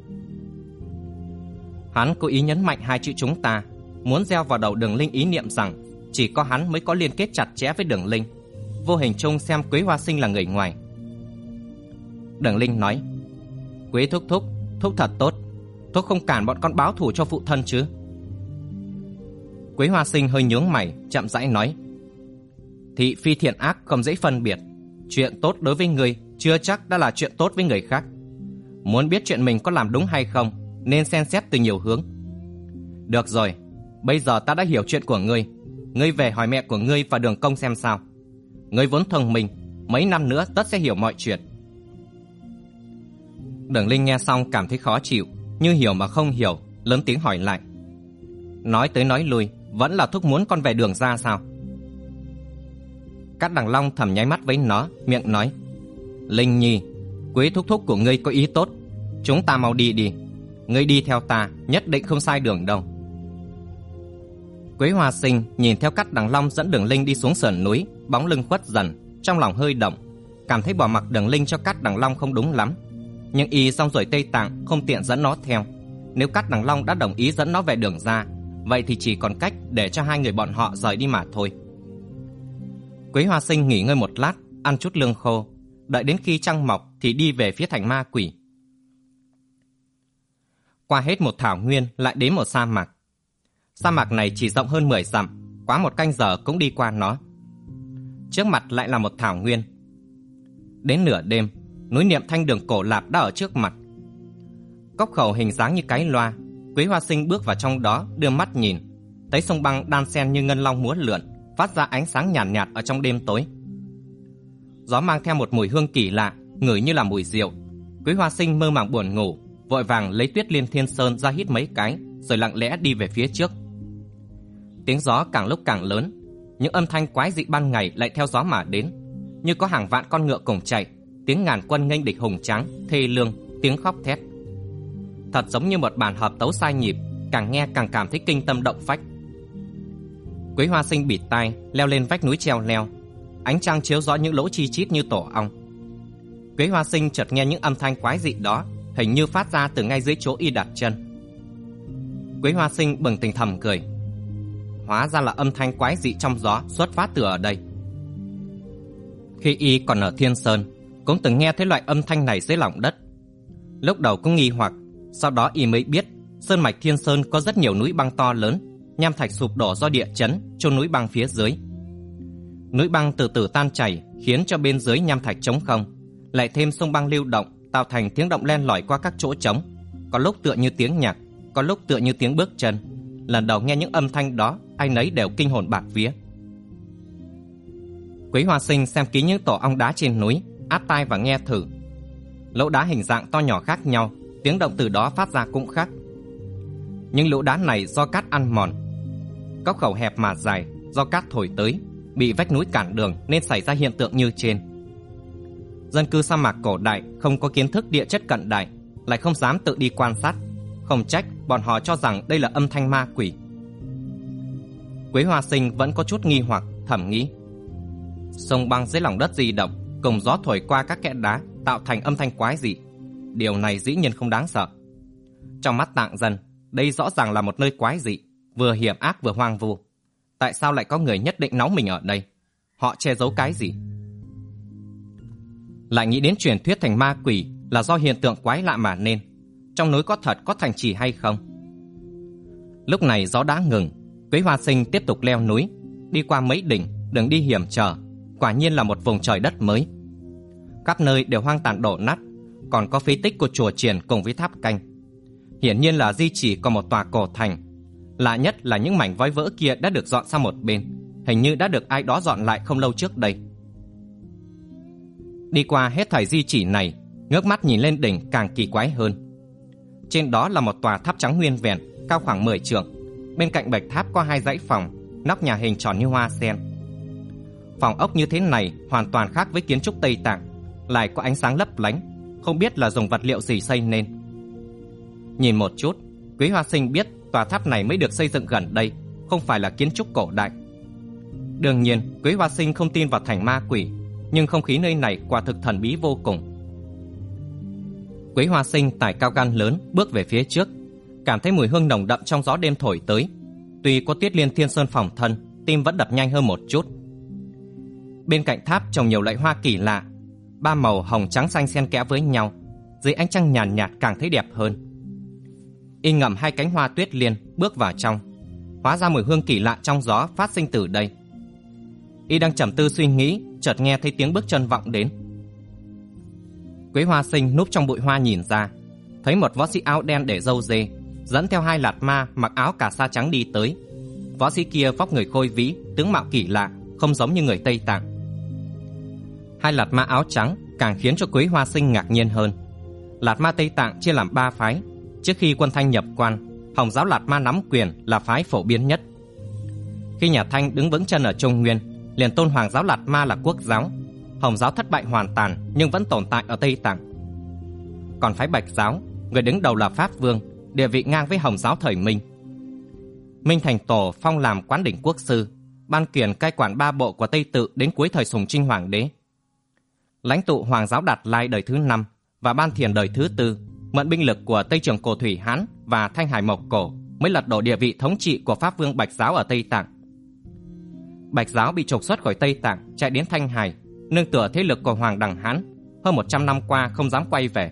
Hắn cố ý nhấn mạnh hai chữ chúng ta, muốn gieo vào đầu Đường Linh ý niệm rằng chỉ có hắn mới có liên kết chặt chẽ với Đường Linh, vô hình chung xem Quế Hoa Sinh là người ngoài. Đường Linh nói: Quế thúc thúc, thúc thật tốt, thúc không cản bọn con báo thù cho phụ thân chứ? Quế Hoa Sinh hơi nhướng mày, chậm rãi nói: Thị phi thiện ác không dễ phân biệt. Chuyện tốt đối với người chưa chắc đã là chuyện tốt với người khác. Muốn biết chuyện mình có làm đúng hay không, nên xem xét từ nhiều hướng. Được rồi, bây giờ ta đã hiểu chuyện của ngươi. Ngươi về hỏi mẹ của ngươi và Đường Công xem sao. Ngươi vốn thông minh, mấy năm nữa tất sẽ hiểu mọi chuyện. Đường Linh nghe xong cảm thấy khó chịu, như hiểu mà không hiểu, lớn tiếng hỏi lại: Nói tới nói lui, vẫn là thúc muốn con về Đường ra sao? Cát Đằng Long thầm nháy mắt với nó, miệng nói: Linh Nhi, Quế thúc thúc của ngươi có ý tốt, chúng ta mau đi đi. Ngươi đi theo ta, nhất định không sai đường đâu. Quế Hoa Sinh nhìn theo Cát Đằng Long dẫn Đường Linh đi xuống sườn núi, bóng lưng khuất dần, trong lòng hơi động, cảm thấy bỏ mặc Đường Linh cho Cát Đằng Long không đúng lắm. Nhưng y xong rồi Tây Tạng không tiện dẫn nó theo. Nếu Cát Đằng Long đã đồng ý dẫn nó về Đường ra, vậy thì chỉ còn cách để cho hai người bọn họ rời đi mà thôi. Quế Hoa Sinh nghỉ ngơi một lát, ăn chút lương khô, đợi đến khi trăng mọc thì đi về phía thành ma quỷ. Qua hết một thảo nguyên lại đến một sa mạc. Sa mạc này chỉ rộng hơn 10 dặm, quá một canh giờ cũng đi qua nó. Trước mặt lại là một thảo nguyên. Đến nửa đêm, núi Niệm Thanh Đường cổ lạp đã ở trước mặt. Cốc khẩu hình dáng như cái loa, Quế Hoa Sinh bước vào trong đó, đưa mắt nhìn, thấy sông băng đan xen như ngân long múa lượn, phát ra ánh sáng nhàn nhạt ở trong đêm tối. Gió mang theo một mùi hương kỳ lạ, ngửi như là mùi rượu. Quế Hoa Sinh mơ màng buồn ngủ, vội vàng lấy Tuyết Liên Thiên Sơn ra hít mấy cái, rồi lặng lẽ đi về phía trước. Tiếng gió càng lúc càng lớn, những âm thanh quái dị ban ngày lại theo gió mà đến, như có hàng vạn con ngựa cùng chạy, tiếng ngàn quân nghênh địch hùng tráng, thê lương, tiếng khóc thét. Thật giống như một bản hợp tấu sai nhịp, càng nghe càng cảm thấy kinh tâm động phách. Quế Hoa Sinh bịt tai, leo lên vách núi treo leo. Ánh trăng chiếu rõ những lỗ chi chít như tổ ong. Quế Hoa Sinh chợt nghe những âm thanh quái dị đó, hình như phát ra từ ngay dưới chỗ y đặt chân. Quế Hoa Sinh bừng tỉnh thầm cười. Hóa ra là âm thanh quái dị trong gió xuất phát từ ở đây. Khi y còn ở Thiên Sơn, cũng từng nghe thấy loại âm thanh này dưới lòng đất. Lúc đầu cũng nghi hoặc, sau đó y mới biết sơn mạch Thiên Sơn có rất nhiều núi băng to lớn, nham thạch sụp đổ do địa chấn chôn núi băng phía dưới. Núi băng từ từ tan chảy, khiến cho bên dưới nham thạch trống không, lại thêm sông băng lưu động, tạo thành tiếng động len lỏi qua các chỗ trống, có lúc tựa như tiếng nhạc, có lúc tựa như tiếng bước chân. Lần đầu nghe những âm thanh đó, ai nấy đều kinh hồn bạt vía. Quế Hoa Sinh xem kỹ những tổ ong đá trên núi, áp tai và nghe thử. Lỗ đá hình dạng to nhỏ khác nhau, tiếng động từ đó phát ra cũng khác. Những lỗ đá này do cát ăn mòn. Cốc khẩu hẹp mà dài, do cát thổi tới, bị vách núi cản đường nên xảy ra hiện tượng như trên. Dân cư sa mạc cổ đại không có kiến thức địa chất cận đại, lại không dám tự đi quan sát, không trách bọn họ cho rằng đây là âm thanh ma quỷ. Quế Hoa Sinh vẫn có chút nghi hoặc, thầm nghĩ: sông băng dưới lòng đất di động, cùng gió thổi qua các kẽ đá tạo thành âm thanh quái dị. Điều này dĩ nhiên không đáng sợ. Trong mắt tạng dân, đây rõ ràng là một nơi quái dị, vừa hiểm ác vừa hoang vu. Tại sao lại có người nhất định nóng mình ở đây? Họ che giấu cái gì? Lại nghĩ đến truyền thuyết thành ma quỷ là do hiện tượng quái lạ mà nên. Trong núi có thật có thành trì hay không? Lúc này gió đã ngừng. Quế Hoa Sinh tiếp tục leo núi, đi qua mấy đỉnh, đường đi hiểm trở. Quả nhiên là một vùng trời đất mới. Khắp nơi đều hoang tàn đổ nát, còn có phế tích của chùa chiền cùng với tháp canh. Hiển nhiên là di chỉ của một tòa cổ thành. Lạ nhất là những mảnh vói vỡ kia đã được dọn sang một bên, hình như đã được ai đó dọn lại không lâu trước đây. Đi qua hết thảy di chỉ này, ngước mắt nhìn lên đỉnh càng kỳ quái hơn. Trên đó là một tòa tháp trắng nguyên vẹn, cao khoảng 10 trượng. Bên cạnh bạch tháp có 2 dãy phòng, nóc nhà hình tròn như hoa sen. Phòng ốc như thế này hoàn toàn khác với kiến trúc Tây Tạng, lại có ánh sáng lấp lánh, không biết là dùng vật liệu gì xây nên. Nhìn một chút, Quế Hoa Sinh biết tòa tháp này mới được xây dựng gần đây, không phải là kiến trúc cổ đại. Đương nhiên, Quế Hoa Sinh không tin vào thành ma quỷ, nhưng không khí nơi này quả thực thần bí vô cùng. Quế Hoa Sinh tải cao gan lớn bước về phía trước, cảm thấy mùi hương nồng đậm trong gió đêm thổi tới. Tuy có Tiết Liên Thiên Sơn phòng thân, tim vẫn đập nhanh hơn một chút. Bên cạnh tháp trồng nhiều loại hoa kỳ lạ, 3 màu hồng trắng xanh xen kẽ với nhau, dưới ánh trăng nhàn nhạt càng thấy đẹp hơn. Y ngậm 2 cánh hoa tuyết liên bước vào trong, hóa ra mùi hương kỳ lạ trong gió phát sinh từ đây. Y đang trầm tư suy nghĩ, chợt nghe thấy tiếng bước chân vọng đến. Quế Hoa Sinh núp trong bụi hoa nhìn ra, thấy một võ sĩ áo đen để râu dê dẫn theo 2 lạt ma mặc áo cà sa trắng đi tới. Võ sĩ kia vóc người khôi vĩ, tướng mạo kỳ lạ, không giống như người Tây Tạng. 2 lạt ma áo trắng càng khiến cho Quế Hoa Sinh ngạc nhiên hơn. Lạt ma Tây Tạng chia làm 3 phái. Trước khi quân Thanh nhập quan, Hồng giáo lạt ma nắm quyền là phái phổ biến nhất. Khi nhà Thanh đứng vững chân ở Trung Nguyên, liền tôn Hoàng giáo lạt ma là quốc giáo. Hồng giáo thất bại hoàn toàn nhưng vẫn tồn tại ở Tây Tạng. Còn phái Bạch giáo, người đứng đầu là Pháp Vương, địa vị ngang với Hồng giáo thời Minh. Minh Thành Tổ phong làm quán đỉnh quốc sư, ban quyền cai quản 3 bộ của Tây Tự đến cuối thời Sùng Trinh Hoàng đế. Lãnh tụ Hoàng giáo Đạt Lai đời thứ 5 và Ban Thiền đời thứ 4 mượn binh lực của Tây Trường Cổ Thủy Hán và Thanh Hải Mộc Cổ mới lật đổ địa vị thống trị của Pháp Vương Bạch giáo ở Tây Tạng. Bạch giáo bị trục xuất khỏi Tây Tạng, chạy đến Thanh Hải, nương tựa thế lực của Hoàng Đằng Hán, hơn 100 năm qua không dám quay về.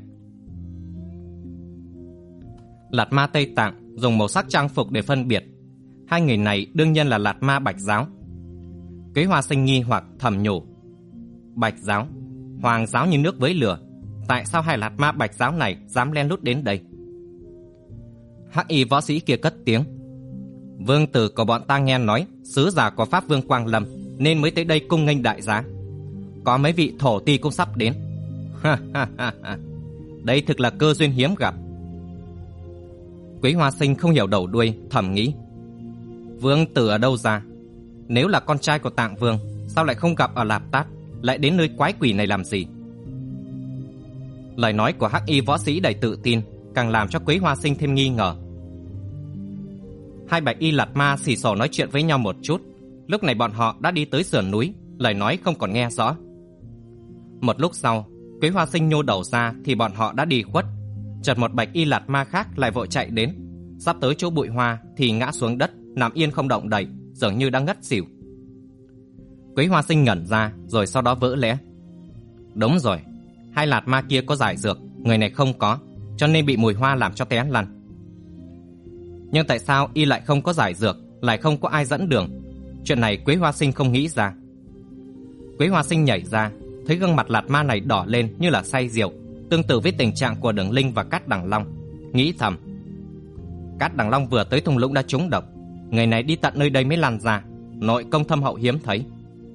Lạt ma Tây Tạng dùng màu sắc trang phục để phân biệt. 2 người này đương nhiên là lạt ma Bạch giáo. Quế Hoa Sinh nghi hoặc thầm nhủ: Bạch giáo, Hoàng giáo như nước với lửa, tại sao 2 lạt ma Bạch giáo này dám len lút đến đây? Hắc y võ sĩ kia cất tiếng: Vương tử của bọn ta nghe nói sứ giả của Pháp Vương Quang Lâm nên mới tới đây cung nghênh đại giá. Có mấy vị thổ ti cũng sắp đến. Đây thực là cơ duyên hiếm gặp. Quế Hoa Sinh không hiểu đầu đuôi, thầm nghĩ: Vương tử ở đâu ra? Nếu là con trai của Tạng Vương, sao lại không gặp ở Lạp Tát, lại đến nơi quái quỷ này làm gì? Lời nói của hắc y võ sĩ đầy tự tin càng làm cho Quế Hoa Sinh thêm nghi ngờ. 2 bạch y lạt ma xì xồ nói chuyện với nhau một chút. Lúc này bọn họ đã đi tới sườn núi, lời nói không còn nghe rõ. Một lúc sau, Quế Hoa Sinh nhô đầu ra thì bọn họ đã đi khuất. Chợt một bạch y lạt ma khác lại vội chạy đến, sắp tới chỗ bụi hoa thì ngã xuống đất, nằm yên không động đậy, dường như đang ngất xỉu. Quế Hoa Sinh ngẩn ra, rồi sau đó vỡ lẽ: Đúng rồi, 2 lạt ma kia có giải dược, người này không có, cho nên bị mùi hoa làm cho té lăn. Nhưng tại sao y lại không có giải dược, lại không có ai dẫn đường? Chuyện này Quế Hoa Sinh không nghĩ ra. Quế Hoa Sinh nhảy ra, thấy gương mặt lạt ma này đỏ lên như là say rượu, tương tự với tình trạng của Đường Linh và Cát Đằng Long. Nghĩ thầm: Cát Đằng Long vừa tới thung lũng đã trúng độc, người này đi tận nơi đây mới lăn ra, nội công thâm hậu hiếm thấy.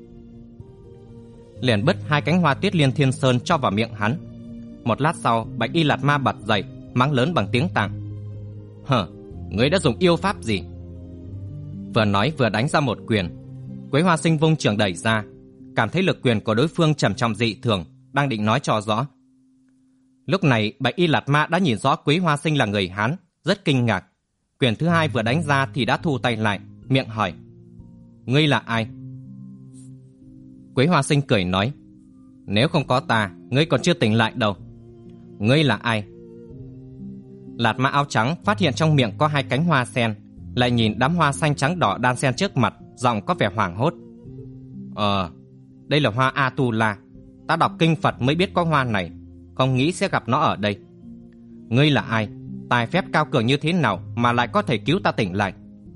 Liền bứt 2 cánh hoa Tiết Liên Thiên Sơn cho vào miệng hắn. Một lát sau, bạch y lạt ma bật dậy, mắng lớn bằng tiếng Tạng: Ngươi đã dùng yêu pháp gì? Vừa nói vừa đánh ra một quyền. Quế Hoa Sinh vung trường đẩy ra, cảm thấy lực quyền của đối phương trầm trọng dị thường, đang định nói cho rõ. Lúc này Bạch Y Lạt Ma đã nhìn rõ Quế Hoa Sinh là người Hán, rất kinh ngạc. Quyền thứ hai vừa đánh ra thì đã thu tay lại, miệng hỏi: "Ngươi là ai?" Quế Hoa Sinh cười nói: "Nếu không có ta, ngươi còn chưa tỉnh lại đâu. Ngươi là ai?" Lạt Ma áo trắng phát hiện trong miệng có hai cánh hoa sen, lại nhìn đám hoa xanh trắng đỏ đan xen trước mặt, giọng có vẻ hoảng hốt. Đây là hoa Atula. Ta đọc kinh Phật mới biết có hoa này, không nghĩ sẽ gặp nó ở đây. Ngươi là ai? Tài phép cao cường như thế nào mà lại có thể cứu ta tỉnh lại?"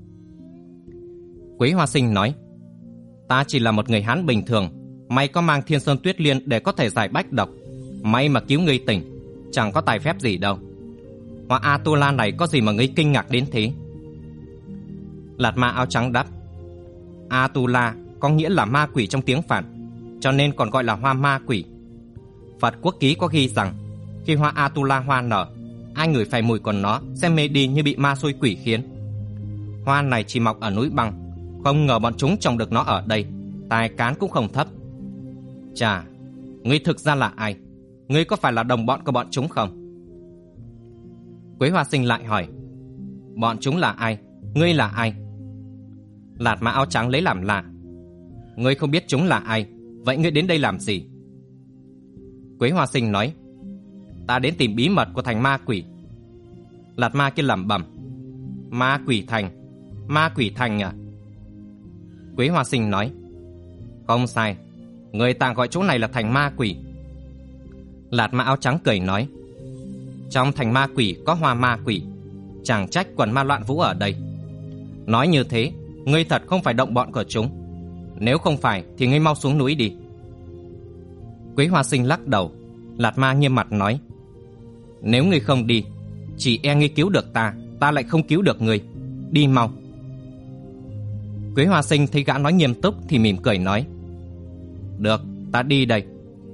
Quế Hoa Sinh nói: "Ta chỉ là một người Hán bình thường, may có mang Thiên Sơn Tuyết Liên để có thể giải bách độc. May mà cứu ngươi tỉnh, chẳng có tài phép gì đâu. Hoa Atula này có gì mà ngươi kinh ngạc đến thế?" Lạt Ma áo trắng đáp: "Atula có nghĩa là ma quỷ trong tiếng Phạn, cho nên còn gọi là hoa ma quỷ. Phật Quốc Ký có ghi rằng khi hoa Atula hoa nở, ai ngửi phải mùi của nó sẽ mê đi như bị ma xui quỷ khiến. Hoa này chỉ mọc ở núi băng, không ngờ bọn chúng trồng được nó ở đây, tài cán cũng không thấp. Chà, ngươi thực ra là ai? Ngươi có phải là đồng bọn của bọn chúng không?" Quế Hoa Sinh lại hỏi: "Bọn chúng là ai? Ngươi là ai?" Lạt Ma áo trắng lấy làm lạ: "Ngươi không biết chúng là ai, vậy ngươi đến đây làm gì?" Quế Hoa Sinh nói: "Ta đến tìm bí mật của thành ma quỷ." Lạt Ma kia lẩm bẩm: Ma quỷ thành à?" Quế Hoa Sinh nói: "Không sai, người ta gọi chỗ này là thành ma quỷ." Lạt Ma áo trắng cười nói: "Trong thành ma quỷ có hoa ma quỷ, chẳng trách quần ma loạn vũ ở đây. Nói như thế, ngươi thật không phải động bọn của chúng. Nếu không phải thì ngươi mau xuống núi đi." Quế Hoa Sinh lắc đầu. Lạt Ma nghiêm mặt nói: "Nếu ngươi không đi, chỉ e ngươi cứu được ta, ta lại không cứu được ngươi. Đi mau." Quế Hoa Sinh thấy gã nói nghiêm túc thì mỉm cười nói: "Được, ta đi đây."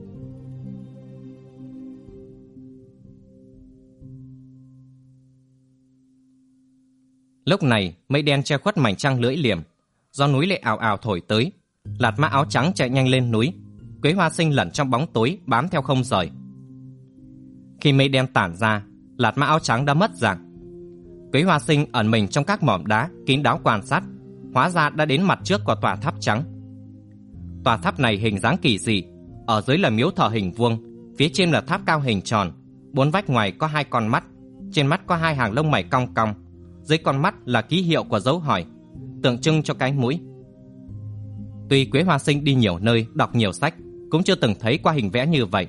Lúc này mây đen che khuất mảnh trăng lưỡi liềm, gió núi lại ào ào thổi tới. Lạt Ma áo trắng chạy nhanh lên núi, Quế Hoa Sinh lẩn trong bóng tối bám theo không rời. Khi mây đen tản ra, Lạt Ma áo trắng đã mất dạng. Quế Hoa Sinh ẩn mình trong các mỏm đá kín đáo quan sát, hóa ra đã đến mặt trước của tòa tháp trắng. Tòa tháp này hình dáng kỳ dị, ở dưới là miếu thờ hình vuông, phía trên là tháp cao hình tròn, bốn vách ngoài có hai con mắt, trên mắt có hai hàng lông mày cong cong, dưới con mắt là ký hiệu của dấu hỏi, tượng trưng cho cái mũi. Tuy Quế Hoa Sinh đi nhiều nơi, đọc nhiều sách, cũng chưa từng thấy qua hình vẽ như vậy.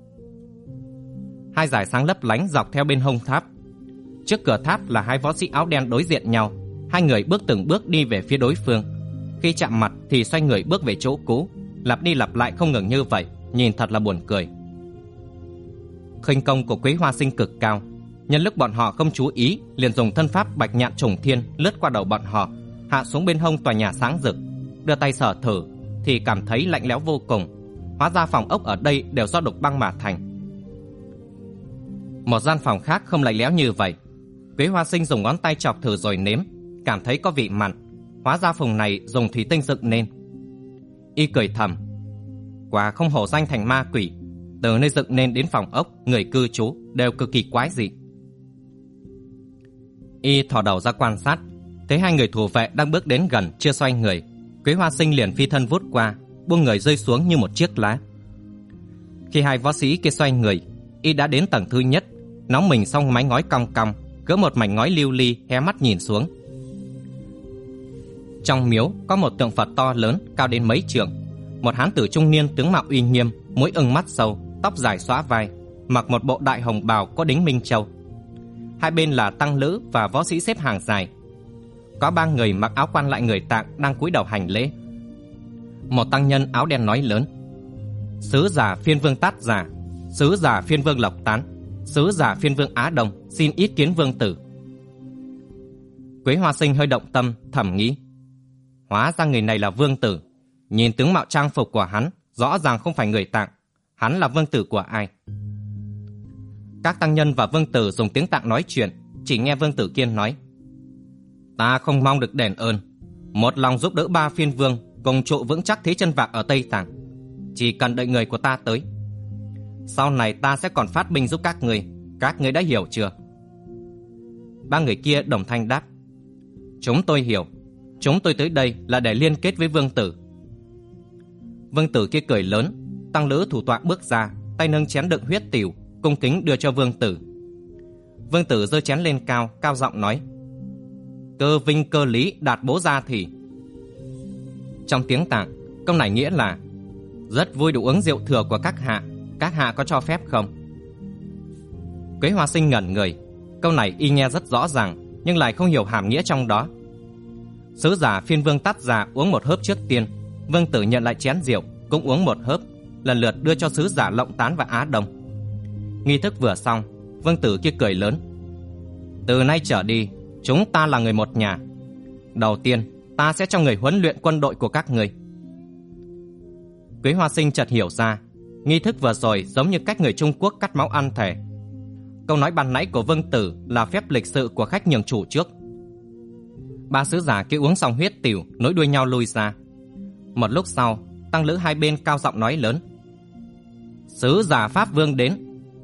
Hai dải sáng lấp lánh dọc theo bên hông tháp. Trước cửa tháp là hai võ sĩ áo đen đối diện nhau, hai người bước từng bước đi về phía đối phương. Khi chạm mặt thì xoay người bước về chỗ cũ, lặp đi lặp lại không ngừng như vậy, nhìn thật là buồn cười. Khinh công của Quế Hoa Sinh cực cao, nhân lúc bọn họ không chú ý, liền dùng thân pháp Bạch Nhạn Trùng Thiên lướt qua đầu bọn họ, hạ xuống bên hông tòa nhà sáng rực. Đưa tay sờ thử thì cảm thấy lạnh lẽo vô cùng. Hóa ra phòng ốc ở đây đều do đục băng mà thành. Một gian phòng khác không lạnh lẽo như vậy. Quế Hoa Sinh dùng ngón tay chọc thử rồi nếm, cảm thấy có vị mặn. Hóa ra phòng này dùng thủy tinh dựng nên. Y cười thầm: quả không hổ danh thành ma quỷ, từ nơi dựng nên đến phòng ốc, người cư trú đều cực kỳ quái dị. Y thò đầu ra quan sát, thấy hai người thủ vệ đang bước đến gần, chưa xoay người. Quế Hoa Sinh liền phi thân vút qua, buông người rơi xuống như một chiếc lá. Khi hai võ sĩ kia xoay người, Y đã đến tầng thứ nhất, nóng mình xong mái ngói cong cong, gỡ một mảnh ngói lưu ly, hé mắt nhìn xuống. Trong miếu có một tượng Phật to lớn, cao đến mấy trượng. Một hán tử trung niên tướng mạo uy nghiêm, mũi ưng mắt sâu, tóc dài xõa vai, mặc một bộ đại hồng bào có đính minh châu. Hai bên là tăng lữ và võ sĩ xếp hàng dài. Có ba người mặc áo quan lại người Tạng đang cúi đầu hành lễ. Một tăng nhân áo đen nói lớn: sứ giả phiên vương Tát Giả, sứ giả phiên vương Lộc Tán, sứ giả phiên vương Á Đông, xin yết kiến vương tử. Quế Hoa Sinh hơi động tâm, thầm nghĩ: hóa ra người này là vương tử. Nhìn tướng mạo trang phục của hắn, rõ ràng không phải người Tạng. Hắn là vương tử của ai? Các tăng nhân và vương tử dùng tiếng Tạng nói chuyện, chỉ nghe vương tử Kiên nói: ta không mong được đền ơn, một lòng giúp đỡ ba phiên vương, cùng trụ vững chắc thế chân vạc ở Tây Tạng. Chỉ cần đợi người của ta tới. Sau này ta sẽ còn phát binh giúp các ngươi đã hiểu chưa? Ba người kia đồng thanh đáp: Chúng tôi hiểu. Chúng tôi tới đây là để liên kết với vương tử. Vương tử kia cười lớn. Tăng lữ thủ tọa bước ra, tay nâng chén đựng huyết tửu, cung kính đưa cho vương tử. Vương tử giơ chén lên cao, cao giọng nói: Cơ vinh cơ lý đạt bố gia thì. Trong tiếng Tạng, câu này nghĩa là: Rất vui được uống rượu thừa của các hạ có cho phép không? Quế Hoa Sinh ngẩn người. Câu này y nghe rất rõ ràng, nhưng lại không hiểu hàm nghĩa trong đó. Sứ giả phiên vương Tát Già uống một hớp trước tiên. Vương tử nhận lại chén rượu, cũng uống một hớp, lần lượt đưa cho sứ giả Lộng Tán và Á Đông. Nghi thức vừa xong, vương tử kia cười lớn: Từ nay trở đi, chúng ta là người một nhà. Đầu tiên, ta sẽ cho người huấn luyện quân đội của các ngươi. Quế Hoa Sinh chợt hiểu ra, nghi thức vừa rồi giống như cách người Trung Quốc cắt máu ăn thể. Câu nói ban nãy của vương tử là phép lịch sự của khách nhường chủ trước. Ba sứ giả kia uống xong huyết tửu, nối đuôi nhau lui ra. Một lúc sau, tăng lữ hai bên cao giọng nói lớn: Sứ giả Pháp Vương đến.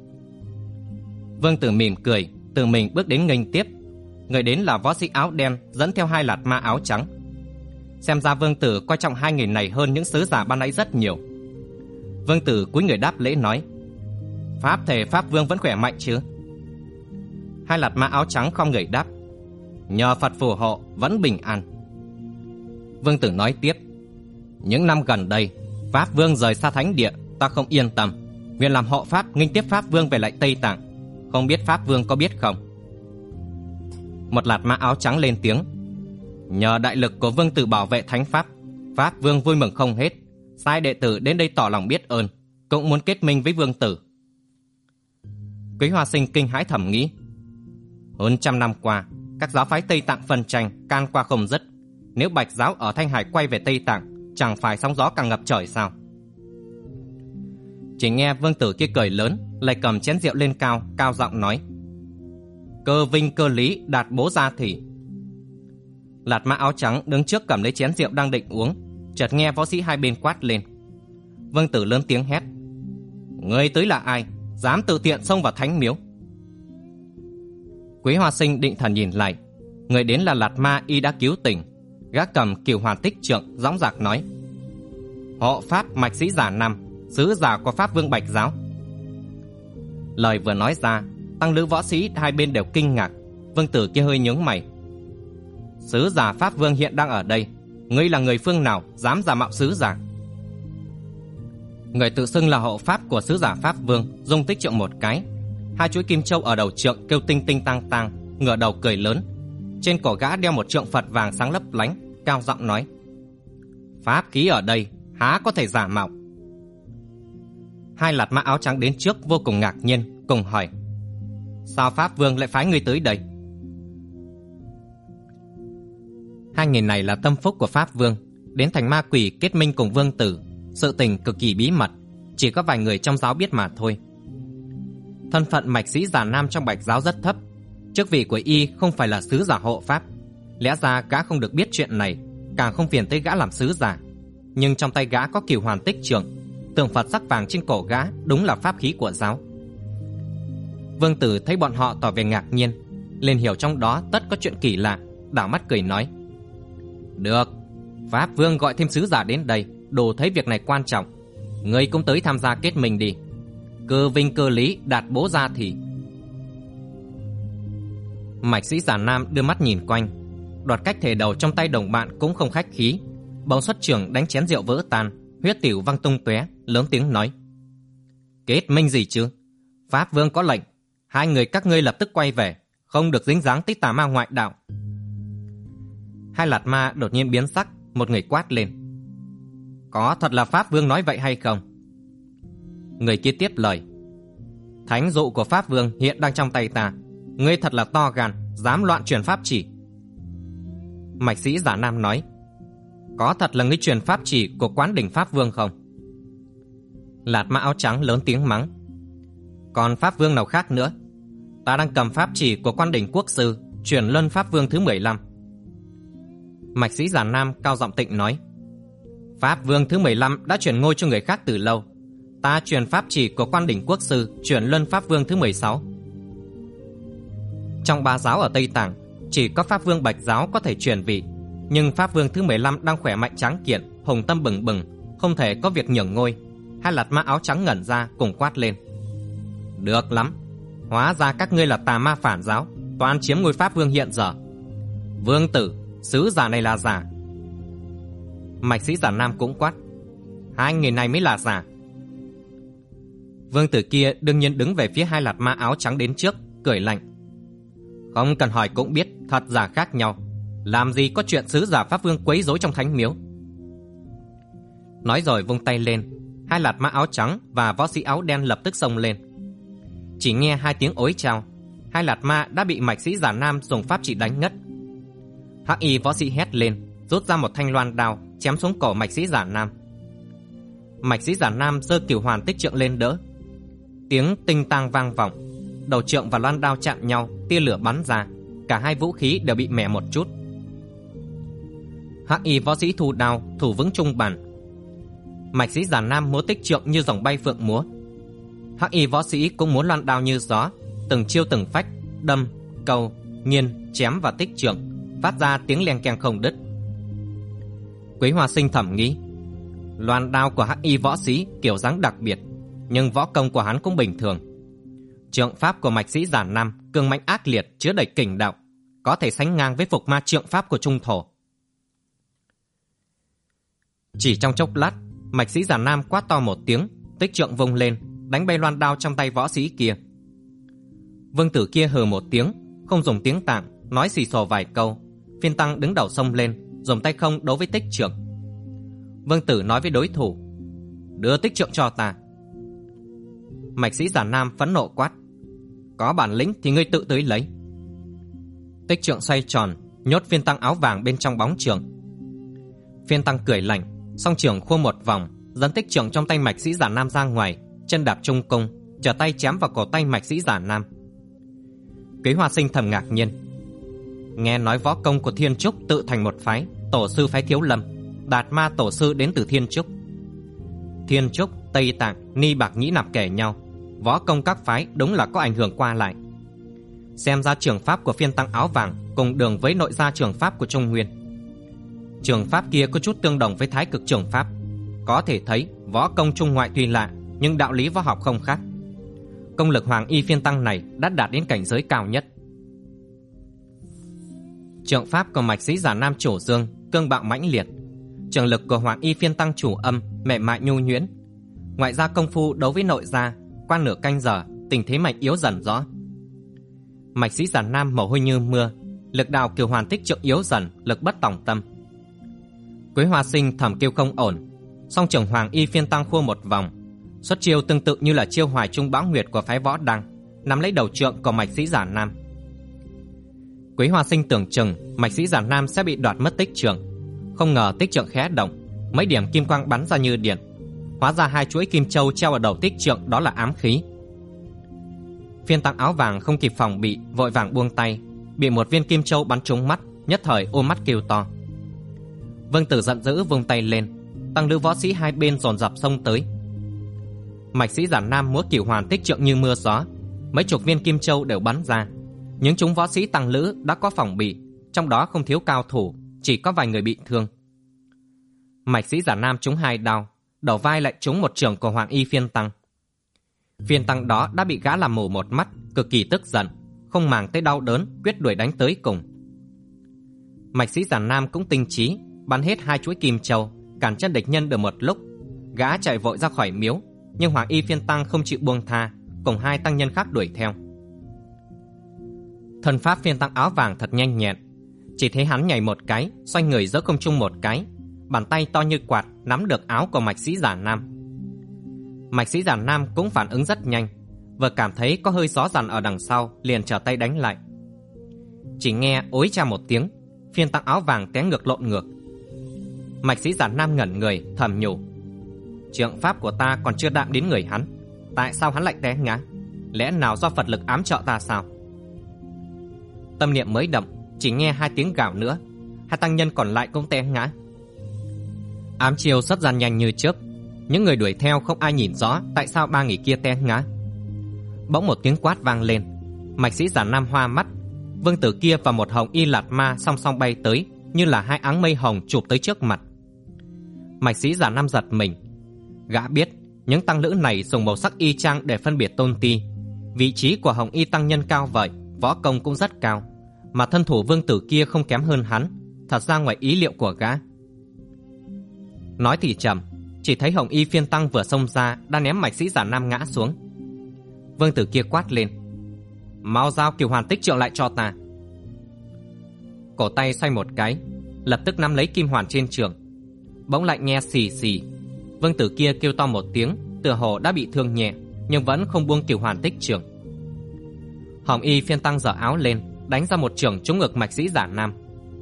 Vương tử mỉm cười, tự mình bước đến nghênh tiếp. Người đến là võ sĩ áo đen dẫn theo hai lạt ma áo trắng. Xem ra vương tử coi trọng hai người này hơn những sứ giả ban nãy rất nhiều. Vương tử cúi người đáp lễ nói: Pháp thể Pháp Vương vẫn khỏe mạnh chứ? Hai lạt ma áo trắng khom người đáp: Nhờ Phật phù hộ vẫn bình an. Vương tử nói tiếp: Những năm gần đây, Pháp Vương rời xa thánh địa, ta không yên tâm, nguyện làm hộ pháp nghênh tiếp Pháp Vương về lại Tây Tạng. Không biết Pháp Vương có biết không? Một lạt ma áo trắng lên tiếng: Nhờ đại lực của vương tử bảo vệ thánh pháp, Pháp Vương vui mừng không hết, sai đệ tử đến đây tỏ lòng biết ơn, cũng muốn kết minh với vương tử. Quế Hoa Sinh kinh hãi thầm nghĩ: Hơn 100 năm qua, các giáo phái Tây Tạng phân tranh can qua không dứt. Nếu Bạch giáo ở Thanh Hải quay về Tây Tạng, chẳng phải sóng gió càng ngập trời sao? Chỉ nghe vương tử kia cười lớn, lại cầm chén rượu lên cao, cao giọng nói: Cơ vinh cơ lý đạt bố gia thì. Lạt ma áo trắng đứng trước cầm lấy chén rượu đang định uống, chợt nghe võ sĩ hai bên quát lên. Vương tử lớn tiếng hét: Người tới là ai, dám tự tiện xông vào thánh miếu? Quế Hoa Sinh định thần nhìn lại, người đến là lạt ma y đã cứu tỉnh. Gã cầm Cửu Hoàn Tích Trượng dõng dạc nói: Hộ pháp mạch sĩ Già Nam, sứ giả của Pháp Vương Bạch giáo. Lời vừa nói ra, tăng lữ võ sĩ hai bên đều kinh ngạc. Vương tử kia hơi nhướng mày: Sứ giả Pháp Vương hiện đang ở đây, ngươi là người phương nào dám giả mạo sứ giả? Người tự xưng là hộ pháp của sứ giả Pháp Vương rung tích trượng một cái, hai chuỗi kim châu ở đầu trượng kêu tinh tinh tang tang, ngửa đầu cười lớn. Trên cổ gã đeo một trượng Phật vàng sáng lấp lánh, cao giọng nói: Pháp khí ở đây há có thể giả mạo? Hai lạt ma áo trắng đến trước vô cùng ngạc nhiên, cùng hỏi: Sao Pháp Vương lại phái người tới đây? Hai người này là tâm phúc của Pháp Vương, đến thành ma quỷ kết minh cùng vương tử. Sự tình cực kỳ bí mật, chỉ có vài người trong giáo biết mà thôi. Thân phận mạch sĩ Già Nam trong Bạch giáo rất thấp, chức vị của y không phải là sứ giả hộ pháp, lẽ ra gã không được biết chuyện này, càng không phiền tới gã làm sứ giả. Nhưng trong tay gã có Cửu Hoàn Tích Trượng, tượng Phật sắc vàng trên cổ gã đúng là pháp khí của giáo. Vương tử thấy bọn họ tỏ vẻ ngạc nhiên, liền hiểu trong đó tất có chuyện kỳ lạ, đảo mắt cười nói: Được, Pháp Vương gọi thêm sứ giả đến đây, đồ thấy việc này quan trọng, ngươi cũng tới tham gia kết minh đi. Cơ vinh cơ lý đạt bố gia thì. Mạch sĩ Già Nam đưa mắt nhìn quanh, đoạt cách thể đầu trong tay đồng bạn cũng không khách khí, bỗng xuất trưởng đánh chén rượu vỡ tan, huyết tửu văng tung tóe, lớn tiếng nói: Kết minh gì chứ? Pháp Vương có lệnh, hai người các ngươi lập tức quay về, không được dính dáng tới tà ma ngoại đạo. Hai lạt ma đột nhiên biến sắc, một người quát lên: Có thật là Pháp Vương nói vậy hay không? Người kia tiếp lời: Thánh dụ của Pháp Vương hiện đang trong tay ta, ngươi thật là to gan, dám loạn truyền pháp chỉ. Mạch sĩ Già Nam nói: Có thật là ngươi truyền pháp chỉ của Quán Đỉnh Pháp Vương không? Lạt ma áo trắng lớn tiếng mắng: Còn Pháp Vương nào khác nữa? Ta đang cầm pháp chỉ của Quan Đỉnh Quốc Sư, truyền luân Pháp Vương thứ 15. Mạch sĩ Già Nam cao giọng tịnh nói: Pháp vương thứ 15 đã chuyển ngôi cho người khác từ lâu. Ta truyền pháp chỉ của Quan Đỉnh Quốc sư chuyển luân Pháp vương thứ 16. Trong ba giáo ở Tây Tạng, chỉ có Pháp vương Bạch giáo có thể truyền vị, nhưng Pháp vương thứ 15 đang khỏe mạnh tráng kiện, hùng tâm bừng bừng, không thể có việc nhường ngôi. Hai Lạt Ma áo trắng ngẩn ra cùng quát lên: Được lắm, hóa ra các ngươi là tà ma phản giáo, toàn chiếm ngôi Pháp vương hiện giờ. Vương tử, sứ giả này là giả. Mạch sĩ giả nam cũng quát: Hai người này mới là giả. Vương tử kia đương nhiên đứng về phía Hai Lạt Ma áo trắng đến trước, cười lạnh: Không cần hỏi cũng biết thật giả khác nhau, làm gì có chuyện sứ giả Pháp vương quấy rối trong thánh miếu. Nói rồi vung tay lên, Hai Lạt Ma áo trắng và võ sĩ áo đen lập tức xông lên. Chỉ nghe hai tiếng ối chao, Hai Lạt Ma đã bị mạch sĩ giả nam dùng pháp chỉ đánh ngất. Hắc y võ sĩ hét lên, rút ra một thanh loan đao chém xuống cổ mạch sĩ giả nam. Mạch sĩ giả nam giơ cửu hoàn tích trượng lên đỡ. Tiếng tinh tang vang vọng, đầu trượng và loan đao chạm nhau, tia lửa bắn ra, cả hai vũ khí đều bị mẻ một chút. Hắc y võ sĩ thu đao, thủ vững trung bản. Mạch sĩ giả nam múa tích trượng như rồng bay phượng múa. Hắc y võ sĩ cũng múa loan đao như gió, từng chiêu từng phách, đâm, câu, nghiên, chém và tích trượng, phát ra tiếng leng keng không đứt. Quế Hoa Sinh thầm nghĩ, loan đao của hắc y võ sĩ kiểu dáng đặc biệt, nhưng võ công của hắn cũng bình thường. Trượng pháp của mạch sĩ giả nam cường mạnh ác liệt, chứa đầy kình đạo, có thể sánh ngang với phục ma trượng pháp của trung thổ. Chỉ trong chốc lát, mạch sĩ giả nam quát to một tiếng, tích trượng vung lên, đánh bay loan đao trong tay võ sĩ kia. Vương tử kia hừ một tiếng, không dùng tiếng Tạng, nói xì xồ vài câu. Phiên tăng đứng đầu xông lên, dùng tay không đấu với tích trượng. Vương tử nói với đối thủ: Đưa tích trượng cho ta. Mạch sĩ giả nam phẫn nộ quát: Có bản lĩnh thì ngươi tự tới lấy. Tích trượng xoay tròn, nhốt phiên tăng áo vàng bên trong bóng trường. Phiên tăng cười lạnh, song trường khua một vòng, dẫn tích trượng trong tay mạch sĩ giả nam ra ngoài, chân đạp trung cung, trở tay chém vào cổ tay mạch sĩ giả nam. Kế Hoa Sinh thầm ngạc nhiên. Nghe nói võ công của Thiên Trúc tự thành một phái, tổ sư phái Thiếu Lâm, Đạt Ma tổ sư đến từ Thiên Trúc. Thiên Trúc, Tây Tạng, Ni Bạc Nhĩ nạp kể nhau, võ công các phái đúng là có ảnh hưởng qua lại. Xem ra trường pháp của phiên tăng áo vàng cùng đường với nội gia trường pháp của Trung Nguyên. Trường pháp kia có chút tương đồng với Thái Cực trường pháp. Có thể thấy võ công trung ngoại tuy lạ, nhưng đạo lý võ học không khác. Công lực Hoàng Y phiên tăng này đã đạt đến cảnh giới cao nhất. Trượng pháp của mạch sĩ giả nam chủ dương cương bạo mãnh liệt, trường lực của Hoàng Y phiên tăng chủ âm mềm mại nhu nhuyễn. Ngoại gia công phu đấu với nội gia, qua nửa canh giờ tình thế mạnh yếu dần rõ. Mạch sĩ giả nam mồ hôi như mưa, lực đạo kiều hoàn tích trượng yếu dần, lực bất tòng tâm. Quế Hoa Sinh thầm kêu không ổn, song trường Hoàng Y phiên tăng khua một vòng, xuất chiêu tương tự như là chiêu Hoài Trung Bão Nguyệt của phái Võ Đăng, nắm lấy đầu trượng của mạch sĩ giả nam. Quế Hoa Sinh tưởng chừng mạch sĩ giả nam sẽ bị đoạt mất tích trượng, không ngờ tích trượng khẽ động, mấy điểm kim quang bắn ra như điện, hóa ra hai chuỗi kim châu treo ở đầu tích trượng, đó là ám khí. Phiên tăng áo vàng không kịp phòng bị, vội vàng buông tay, bị một viên kim châu bắn trúng mắt, nhất thời ôm mắt kêu to. Vương tử giận dữ vung tay lên, tăng lữ võ sĩ hai bên dồn dập xông tới. Mạch sĩ giả nam múa cửu hoàn tích trượng như mưa gió, mấy chục viên kim châu đều bắn ra, nhưng chúng võ sĩ tăng lữ đã có phòng bị, trong đó không thiếu cao thủ, chỉ có vài người bị thương. Mạch sĩ giả nam trúng hai đao, đầu vai lại trúng một trường của Hoàng Y phiên tăng. Phiên tăng đó đã bị gã làm mù một mắt, cực kỳ tức giận, không màng tới đau đớn, quyết đuổi đánh tới cùng. Mạch sĩ giả nam cũng tinh trí, bắn hết hai chuỗi kim châu, cản chân địch nhân được một lúc. Gã chạy vội ra khỏi miếu, nhưng Hoàng Y phiên tăng không chịu buông tha, cùng hai tăng nhân khác đuổi theo. Thân pháp phiên tăng áo vàng thật nhanh nhẹn, chỉ thấy hắn nhảy một cái, xoay người giữa không trung một cái, bàn tay to như quạt nắm được áo của mạch sĩ giả nam. Mạch sĩ giả nam cũng phản ứng rất nhanh, vừa cảm thấy có hơi gió dằn ở đằng sau, liền trở tay đánh lại. Chỉ nghe ối cha một tiếng, phiên tăng áo vàng té ngược lộn ngược. Mạch sĩ giả nam ngẩn người, thầm nhủ: trượng pháp của ta còn chưa đạm đến người hắn, tại sao hắn lại té ngã? Lẽ nào do Phật lực ám trợ ta sao? Tâm niệm mới động, chỉ nghe hai tiếng gào nữa, hai tăng nhân còn lại cũng té ngã. Ám chiêu xuất ra nhanh như chớp. Những người đuổi theo không ai nhìn rõ tại sao ba người kia té ngã. Bỗng một tiếng quát vang lên. Mạch sĩ Giản Nam hoa mắt. Vương tử kia và một hồng y lạt ma song song bay tới, như là hai áng mây hồng chụp tới trước mặt. Mạch sĩ Giản Nam giật mình. Gã biết những tăng lữ này dùng màu sắc y chang để phân biệt tôn ti. Vị trí của hồng y tăng nhân cao vậy, võ công cũng rất cao, mà thân thủ vương tử kia không kém hơn hắn, thật ra ngoài ý liệu của gã. Nói thì chậm, chỉ thấy hồng y phiên tăng vừa xông ra đã ném mạch sĩ Giản Nam ngã xuống. Vương tử kia quát lên: mau giao Cửu Hoàn Tích Trượng lại cho ta. Cổ tay xoay một cái, lập tức nắm lấy kim hoàn trên trường. Bỗng lại nghe xì xì. Vương tử kia kêu to một tiếng, tựa hồ đã bị thương nhẹ, nhưng vẫn không buông Cửu Hoàn Tích Trượng. Hồng y phiên tăng giở áo lên, đánh ra một chưởng trúng ngực mạch sĩ Giản Nam.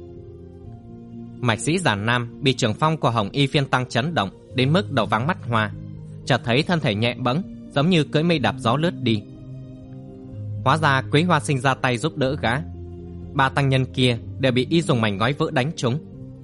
Mạch sĩ Giản Nam bị trường phong của hồng y phiên tăng chấn động đến mức đầu váng mắt hoa, chợt thấy thân thể nhẹ bẫng, giống như cưỡi mây đạp gió lướt đi. Hóa ra Quế Hoa Sinh ra tay giúp đỡ gã. Ba tăng nhân kia đều bị y dùng mảnh ngói vỡ đánh trúng.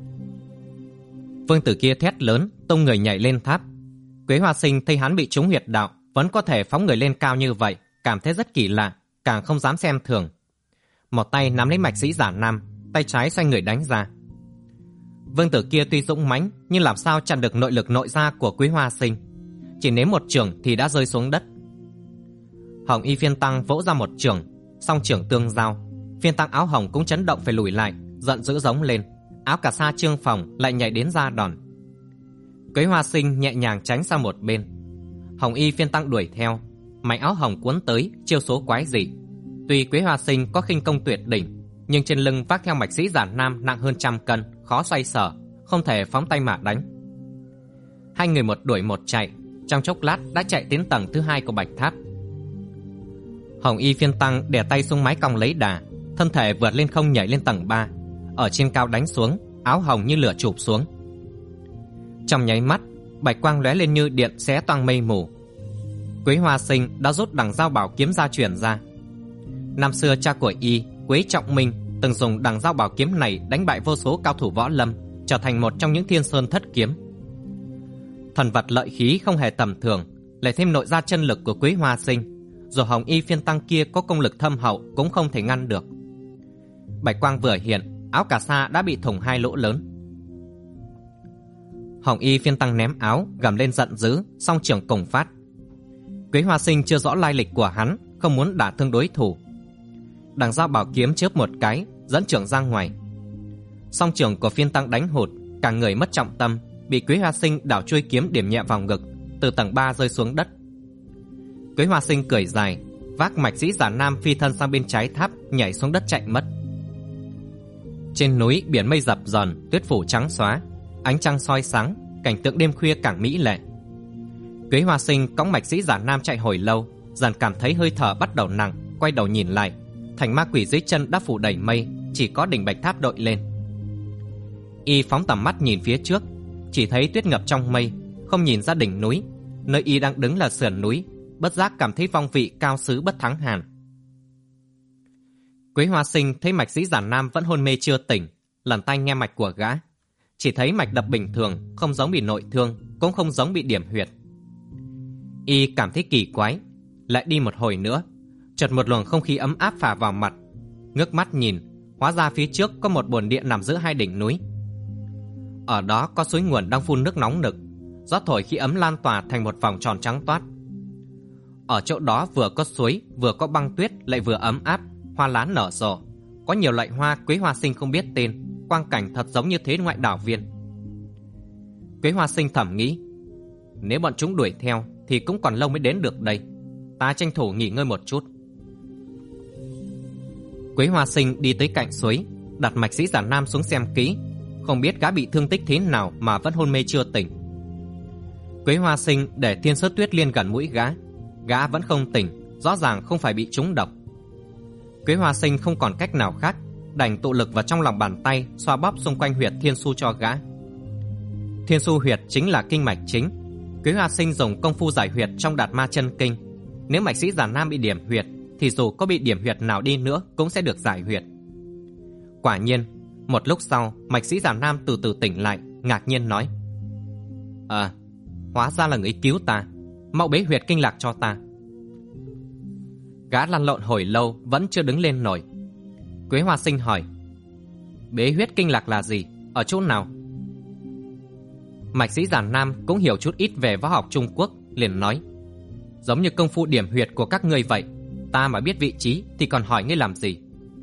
Vương tử kia thét lớn, tung người nhảy lên tháp. Quế Hoa Sinh thấy hắn bị trúng huyệt đạo, vẫn có thể phóng người lên cao như vậy, cảm thấy rất kỳ lạ, càng không dám xem thường. Một tay nắm lấy mạch sĩ Giản Nam, tay trái xoay người đánh ra. Vương tử kia tuy dũng mãnh, nhưng làm sao chặn được nội lực nội gia của Quế Hoa Sinh. Chỉ nếm một chưởng thì đã rơi xuống đất. Hồng y phiên tăng vỗ ra một chưởng, song chưởng tương giao. Phiên tăng áo hồng cũng chấn động phải lùi lại, giận dữ giống lên. Áo cà sa Trương Phòng lại nhảy đến ra đòn. Quế Hoa Sinh nhẹ nhàng tránh sang một bên. Hồng y phiên tăng đuổi theo, mảnh áo hồng cuốn tới, chiêu số quái dị. Tuy Quế Hoa Sinh có khinh công tuyệt đỉnh, nhưng trên lưng vác theo mạch sĩ Giản Nam nặng hơn 100 cân, khó xoay sở, không thể phóng tay mà đánh. Hai người một đuổi một chạy, trong chốc lát đã chạy đến tầng thứ 2 của bạch tháp. Hồng y phiên tăng đè tay xuống mái cong lấy đà, thân thể vượt lên không nhảy lên tầng 3, ở trên cao đánh xuống, áo hồng như lửa chụp xuống. Trong nháy mắt, bạch quang lóe lên như điện xé toang mây mù. Quế Hoa Sinh đã rút đằng dao bảo kiếm ra truyền ra. Năm xưa cha của y, Quế Trọng Minh, từng dùng đằng dao bảo kiếm này đánh bại vô số cao thủ võ lâm, trở thành một trong những thiên sơn thất kiếm. Thần vật lợi khí không hề tầm thường, lại thêm nội gia chân lực của Quế Hoa Sinh, dù hồng y phiên tăng kia có công lực thâm hậu cũng không thể ngăn được. Bạch quang vừa hiện, áo cà sa đã bị thủng 2 lỗ lớn. Hồng y phiên tăng ném áo, gầm lên giận dữ, song chưởng cùng phát. Quế Hoa Sinh chưa rõ lai lịch của hắn, không muốn đả thương đối thủ. Đằng dao bảo kiếm chớp một cái, dẫn chưởng ra ngoài. Song chưởng của phiên tăng đánh hụt, cả người mất trọng tâm, bị Quế Hoa Sinh đảo chuôi kiếm điểm nhẹ vào ngực, từ tầng 3 rơi xuống đất. Quế Hoa Sinh cười dài, vác mạch sĩ Giản Nam phi thân sang bên trái tháp, nhảy xuống đất chạy mất. Trên núi biển mây dập dờn, tuyết phủ trắng xóa, ánh trăng soi sáng, cảnh tượng đêm khuya càng mỹ lệ. Quế Hoa Sinh cõng mạch sĩ Giản Nam chạy hồi lâu, dần cảm thấy hơi thở bắt đầu nặng, quay đầu nhìn lại, thành ma quỷ dưới chân đã phủ đầy mây, chỉ có đỉnh bạch tháp đội lên. Y phóng tầm mắt nhìn phía trước, chỉ thấy tuyết ngập trong mây, không nhìn ra đỉnh núi, nơi y đang đứng là sườn núi, bất giác cảm thấy phong vị cao xứ bất thắng hàn. Quế Hoa Sinh thấy mạch sĩ Giản Nam vẫn hôn mê chưa tỉnh, lần tay nghe mạch của gã, chỉ thấy mạch đập bình thường, không giống bị nội thương, cũng không giống bị điểm huyệt. Y cảm thấy kỳ quái, lại đi một hồi nữa, chợt một luồng không khí ấm áp phả vào mặt. Ngước mắt nhìn, hóa ra phía trước có một bồn điện nằm giữa 2 đỉnh núi. Ở đó có suối nguồn đang phun nước nóng nực, gió thổi khí ấm lan tỏa thành một vòng tròn trắng toát. Ở chỗ đó vừa có suối, vừa có băng tuyết, lại vừa ấm áp, hoa lá nở rộ, có nhiều loại hoa Quế Hoa Sinh không biết tên, quang cảnh thật giống như thế ngoại đảo viên. Quế Hoa Sinh thầm nghĩ, nếu bọn chúng đuổi theo thì cũng còn lâu mới đến được đây, ta tranh thủ nghỉ ngơi một chút. Quế Hoa Sinh đi tới cạnh suối, đặt mạch sĩ Giản Nam xuống xem kỹ, không biết gã bị thương tích thế nào mà vẫn hôn mê chưa tỉnh. Quế Hoa Sinh để Thiên Sớt Tuyết Liên gần mũi gã vẫn không tỉnh, rõ ràng không phải bị trúng độc. Quế Hoa Sinh không còn cách nào khác, đành tụ lực vào trong lòng bàn tay, xoa bóp xung quanh huyệt Thiên Su cho gã. Thiên Su huyệt chính là kinh mạch chính. Quế Hoa Sinh dùng công phu giải huyệt trong Đạt Ma Chân Kinh. Nếu mạch sĩ Giản Nam bị điểm huyệt, thì dù có bị điểm huyệt nào đi nữa cũng sẽ được giải huyệt. Quả nhiên, một lúc sau, mạch sĩ Giản Nam từ từ tỉnh lại, ngạc nhiên nói: Hóa ra là người cứu ta. Mau bế huyệt kinh lạc cho ta. Gã lăn lộn hồi lâu vẫn chưa đứng lên nổi. Quế Hoa Sinh hỏi: Bế huyết kinh lạc là gì? Ở chỗ nào? Mạch sĩ Giản Nam cũng hiểu chút ít về võ học Trung Quốc, liền nói: Giống như công phu điểm huyệt của các ngươi vậy. Ta mà biết vị trí thì còn hỏi ngươi làm gì?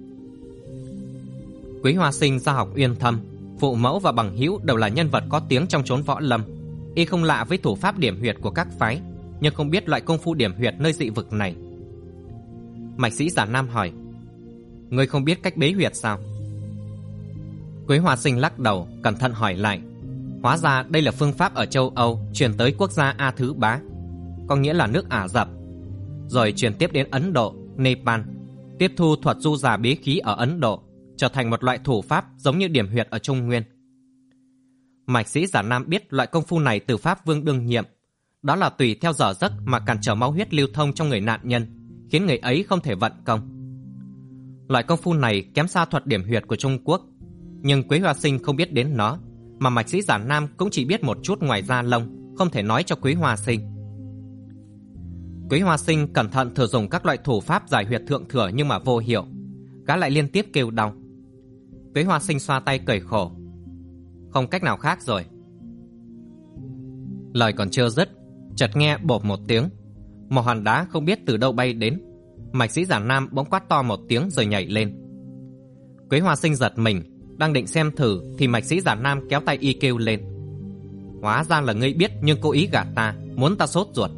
Quế Hoa Sinh gia học uyên thâm, phụ mẫu và bằng hữu đều là nhân vật có tiếng trong chốn võ lâm. Y không lạ với thủ pháp điểm huyệt của các phái, nhưng không biết loại công phu điểm huyệt nơi dị vực này. Mạch sĩ Giản Nam hỏi: Ngươi không biết cách bế huyệt sao? Quế Hoa Sinh lắc đầu, cẩn thận hỏi lại. Hóa ra đây là phương pháp ở châu Âu truyền tới quốc gia A Thứ Bá, có nghĩa là nước Ả Rập, rồi truyền tiếp đến Ấn Độ, Nepal, tiếp thu thuật du già bế khí ở Ấn Độ, trở thành một loại thủ pháp giống như điểm huyệt ở Trung Nguyên. Mạch sĩ Giản Nam biết loại công phu này từ Pháp Vương đương nhiệm, đó là tùy theo giờ giấc mà cản trở máu huyết lưu thông trong người nạn nhân, khiến người ấy không thể vận công. Loại công phu này kém xa thuật điểm huyệt của Trung Quốc, nhưng Quế Hoa Sinh không biết đến nó, mà Mạch sĩ Giản Nam cũng chỉ biết một chút ngoài da lông, không thể nói cho Quế Hoa Sinh. Quế Hoa Sinh cẩn thận thử dùng các loại thủ pháp giải huyệt thượng thừa nhưng mà vô hiệu. Gã lại liên tiếp kêu đau. Quế Hoa Sinh xoa tay cười khổ: Không cách nào khác rồi. Lời còn chưa dứt, chợt nghe bộp một tiếng, một hòn đá không biết từ đâu bay đến. Mạch sĩ Giản Nam bỗng quát to một tiếng rồi nhảy lên. Quế Hoa Sinh giật mình, đang định xem thử thì Mạch sĩ Giản Nam kéo tay y kêu lên: Hóa ra là ngươi biết nhưng cố ý gạt ta, muốn ta sốt ruột.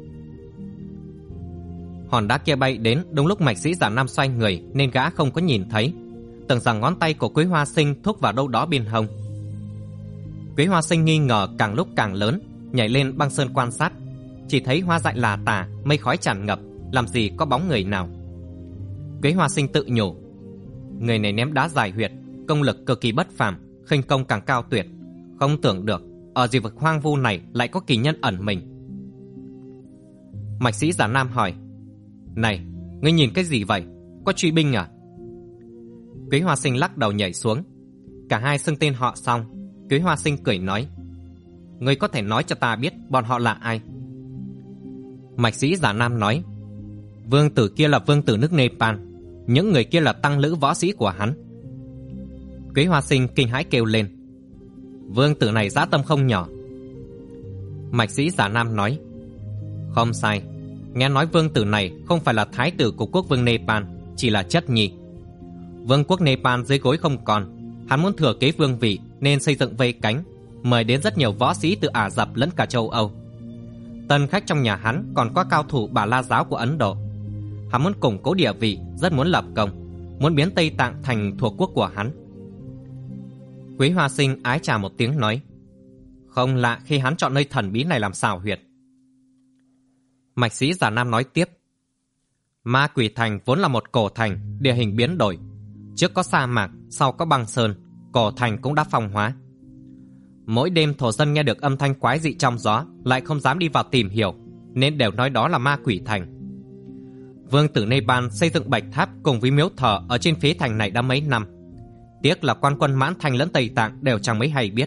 Hòn đá kia bay đến đúng lúc Mạch sĩ Giản Nam xoay người nên gã không có nhìn thấy, tưởng rằng ngón tay của Quế Hoa Sinh thúc vào đâu đó bên hông. Quế Hoa Sinh nghi ngờ càng lúc càng lớn, nhảy lên băng sơn quan sát, chỉ thấy hoa dại là tả, mây khói tràn ngập, làm gì có bóng người nào. Quế Hoa Sinh tự nhủ: Người này ném đá giải huyệt, công lực cực kỳ bất phàm, khinh công càng cao tuyệt. Không tưởng được ở dị vực hoang vu này lại có kỳ nhân ẩn mình. Mạch sĩ Giản Nam hỏi: Này, ngươi nhìn cái gì vậy? Có truy binh à? Quế Hoa Sinh lắc đầu nhảy xuống. Cả hai xưng tên họ xong, Quế Hoa Sinh cười nói: Ngươi có thể nói cho ta biết bọn họ là ai? Mạch sĩ Giản Nam nói: Vương tử kia là vương tử nước Nepal, những người kia là tăng lữ võ sĩ của hắn. Quế Hoa Sinh kinh hãi kêu lên: Vương tử này dã tâm không nhỏ. Mạch sĩ Giản Nam nói: Không sai, nghe nói vương tử này không phải là thái tử của quốc vương Nepal, chỉ là chất nhi. Vương quốc Nepal dưới gối không còn, hắn muốn thừa kế vương vị nên xây dựng vây cánh, mời đến rất nhiều võ sĩ từ Ả Rập lẫn cả châu Âu. Tân khách trong nhà hắn còn có cao thủ Bà La giáo của Ấn Độ. Hắn muốn củng cố địa vị, rất muốn lập công, muốn biến Tây Tạng thành thuộc quốc của hắn. Quế Hoa Sinh ái chà một tiếng nói: Không lạ khi hắn chọn nơi thần bí này làm xào huyệt. Mạch sĩ Giản Nam nói tiếp: Ma Quỷ Thành vốn là một cổ thành, địa hình biến đổi. Trước có sa mạc, sau có băng sơn, cổ thành cũng đã phong hóa. Mỗi đêm thổ dân nghe được âm thanh quái dị trong gió, lại không dám đi vào tìm hiểu, nên đều nói đó là Ma Quỷ Thành. Vương tử Nepal xây dựng bạch tháp cùng với miếu thờ ở trên phía thành này đã mấy năm. Tiếc là quan quân Mãn Thành lẫn Tây Tạng đều chẳng mấy hay biết.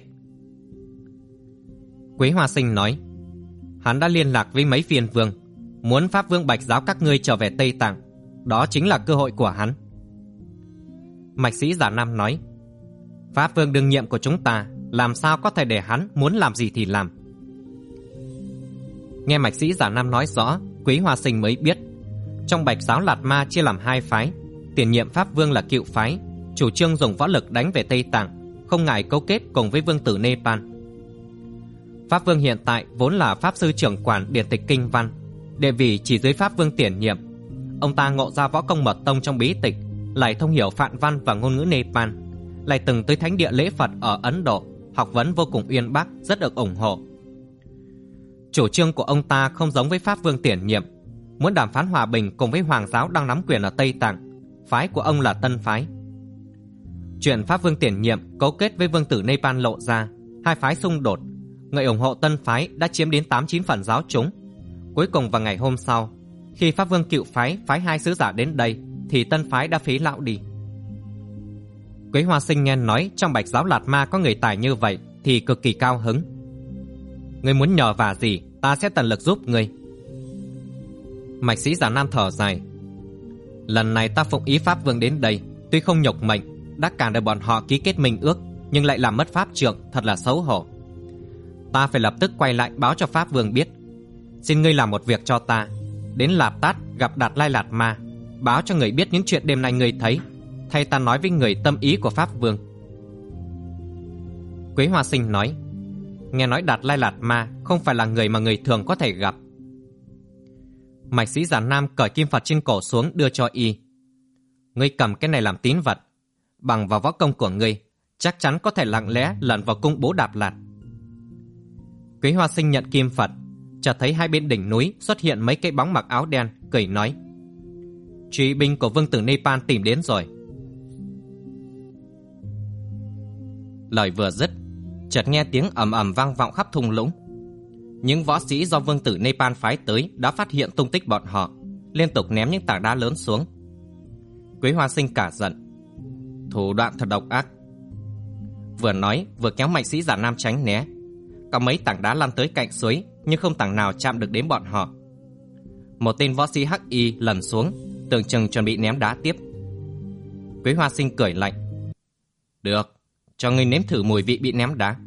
Quế Hoa Sinh nói: Hắn đã liên lạc với mấy phiên vương, muốn Pháp Vương Bạch giáo các ngươi trở về Tây Tạng. Đó chính là cơ hội của hắn. Mạch sĩ Giản Nam nói: Pháp Vương đương nhiệm của chúng ta, làm sao có thể để hắn muốn làm gì thì làm. Nghe Mạch sĩ Giản Nam nói rõ, Quế Hoa Sinh mới biết trong Bạch giáo Lạt Ma chia làm hai phái. Tiền nhiệm Pháp Vương là Cựu phái, chủ trương dùng võ lực đánh về Tây Tạng, không ngại cấu kết cùng với vương tử Nepal. Pháp Vương hiện tại vốn là pháp sư trưởng quản điển tịch kinh văn, địa vị chỉ dưới Pháp Vương tiền nhiệm. Ông ta ngộ ra võ công mật tông trong bí tịch, lại thông hiểu phạn văn và ngôn ngữ Nepal, lại từng tới thánh địa lễ Phật ở Ấn Độ, học vấn vô cùng uyên bác, rất được ủng hộ. Chủ trương của ông ta không giống với Pháp Vương tiền nhiệm, muốn đàm phán hòa bình cùng với hoàng giáo đang nắm quyền ở Tây Tạng. Phái của ông là Tân phái. Chuyện Pháp Vương tiền nhiệm cấu kết với vương tử Nepal lộ ra, hai phái xung đột. Người ủng hộ Tân phái đã chiếm đến 8-9 phần giáo chúng. Cuối cùng vào ngày hôm sau, khi Pháp Vương Cựu phái phái hai sứ giả đến đây, thì Tân phái đã phí lão đi. Quế Hoa Sinh nghe nói trong Bạch giáo Lạt Ma có người tài như vậy thì cực kỳ cao hứng. Ngươi muốn nhờ vả gì, ta sẽ tận lực giúp ngươi. Mạch sĩ Giản Nam thở dài. Lần này ta phụng ý Pháp Vương đến đây, tuy không nhục mệnh, đã cản được bọn họ ký kết minh ước, nhưng lại làm mất pháp trượng, thật là xấu hổ. Ta phải lập tức quay lại báo cho Pháp Vương biết. Xin ngươi làm một việc cho ta, đến Lạp Tát gặp Đạt Lai Lạt Ma, báo cho người biết những chuyện đêm nay ngươi thấy, thay ta nói với người tâm ý của Pháp Vương. Quế Hoa Sinh nói, nghe nói Đạt Lai Lạt Ma không phải là người mà người thường có thể gặp. Mạch sĩ Giản Nam cởi kim Phật trên cổ xuống đưa cho y. Ngươi cầm cái này làm tín vật, bằng vào võ công của ngươi, chắc chắn có thể lặng lẽ lẩn vào cung Bố Đạp Lạt. Quế Hoa Sinh nhận kim Phật, chợt thấy hai bên đỉnh núi xuất hiện mấy cái bóng mặc áo đen, cười nói, truy binh của vương tử Nepal tìm đến rồi. Lời vừa dứt, chợt nghe tiếng ầm ầm vang vọng khắp thung lũng. Những võ sĩ do vương tử Nepal phái tới đã phát hiện tung tích bọn họ, liên tục ném những tảng đá lớn xuống. Quế Hoa Sinh cả giận, thủ đoạn thật độc ác. Vừa nói vừa kéo Mạch sĩ Giản Nam tránh né. Có mấy tảng đá lăn tới cạnh suối, nhưng không tảng nào chạm được đến bọn họ. Một tên võ sĩ hắc y lần xuống, tưởng chừng chuẩn bị ném đá tiếp. Quế Hoa Sinh cười lạnh, được, cho ngươi nếm thử mùi vị bị ném đá.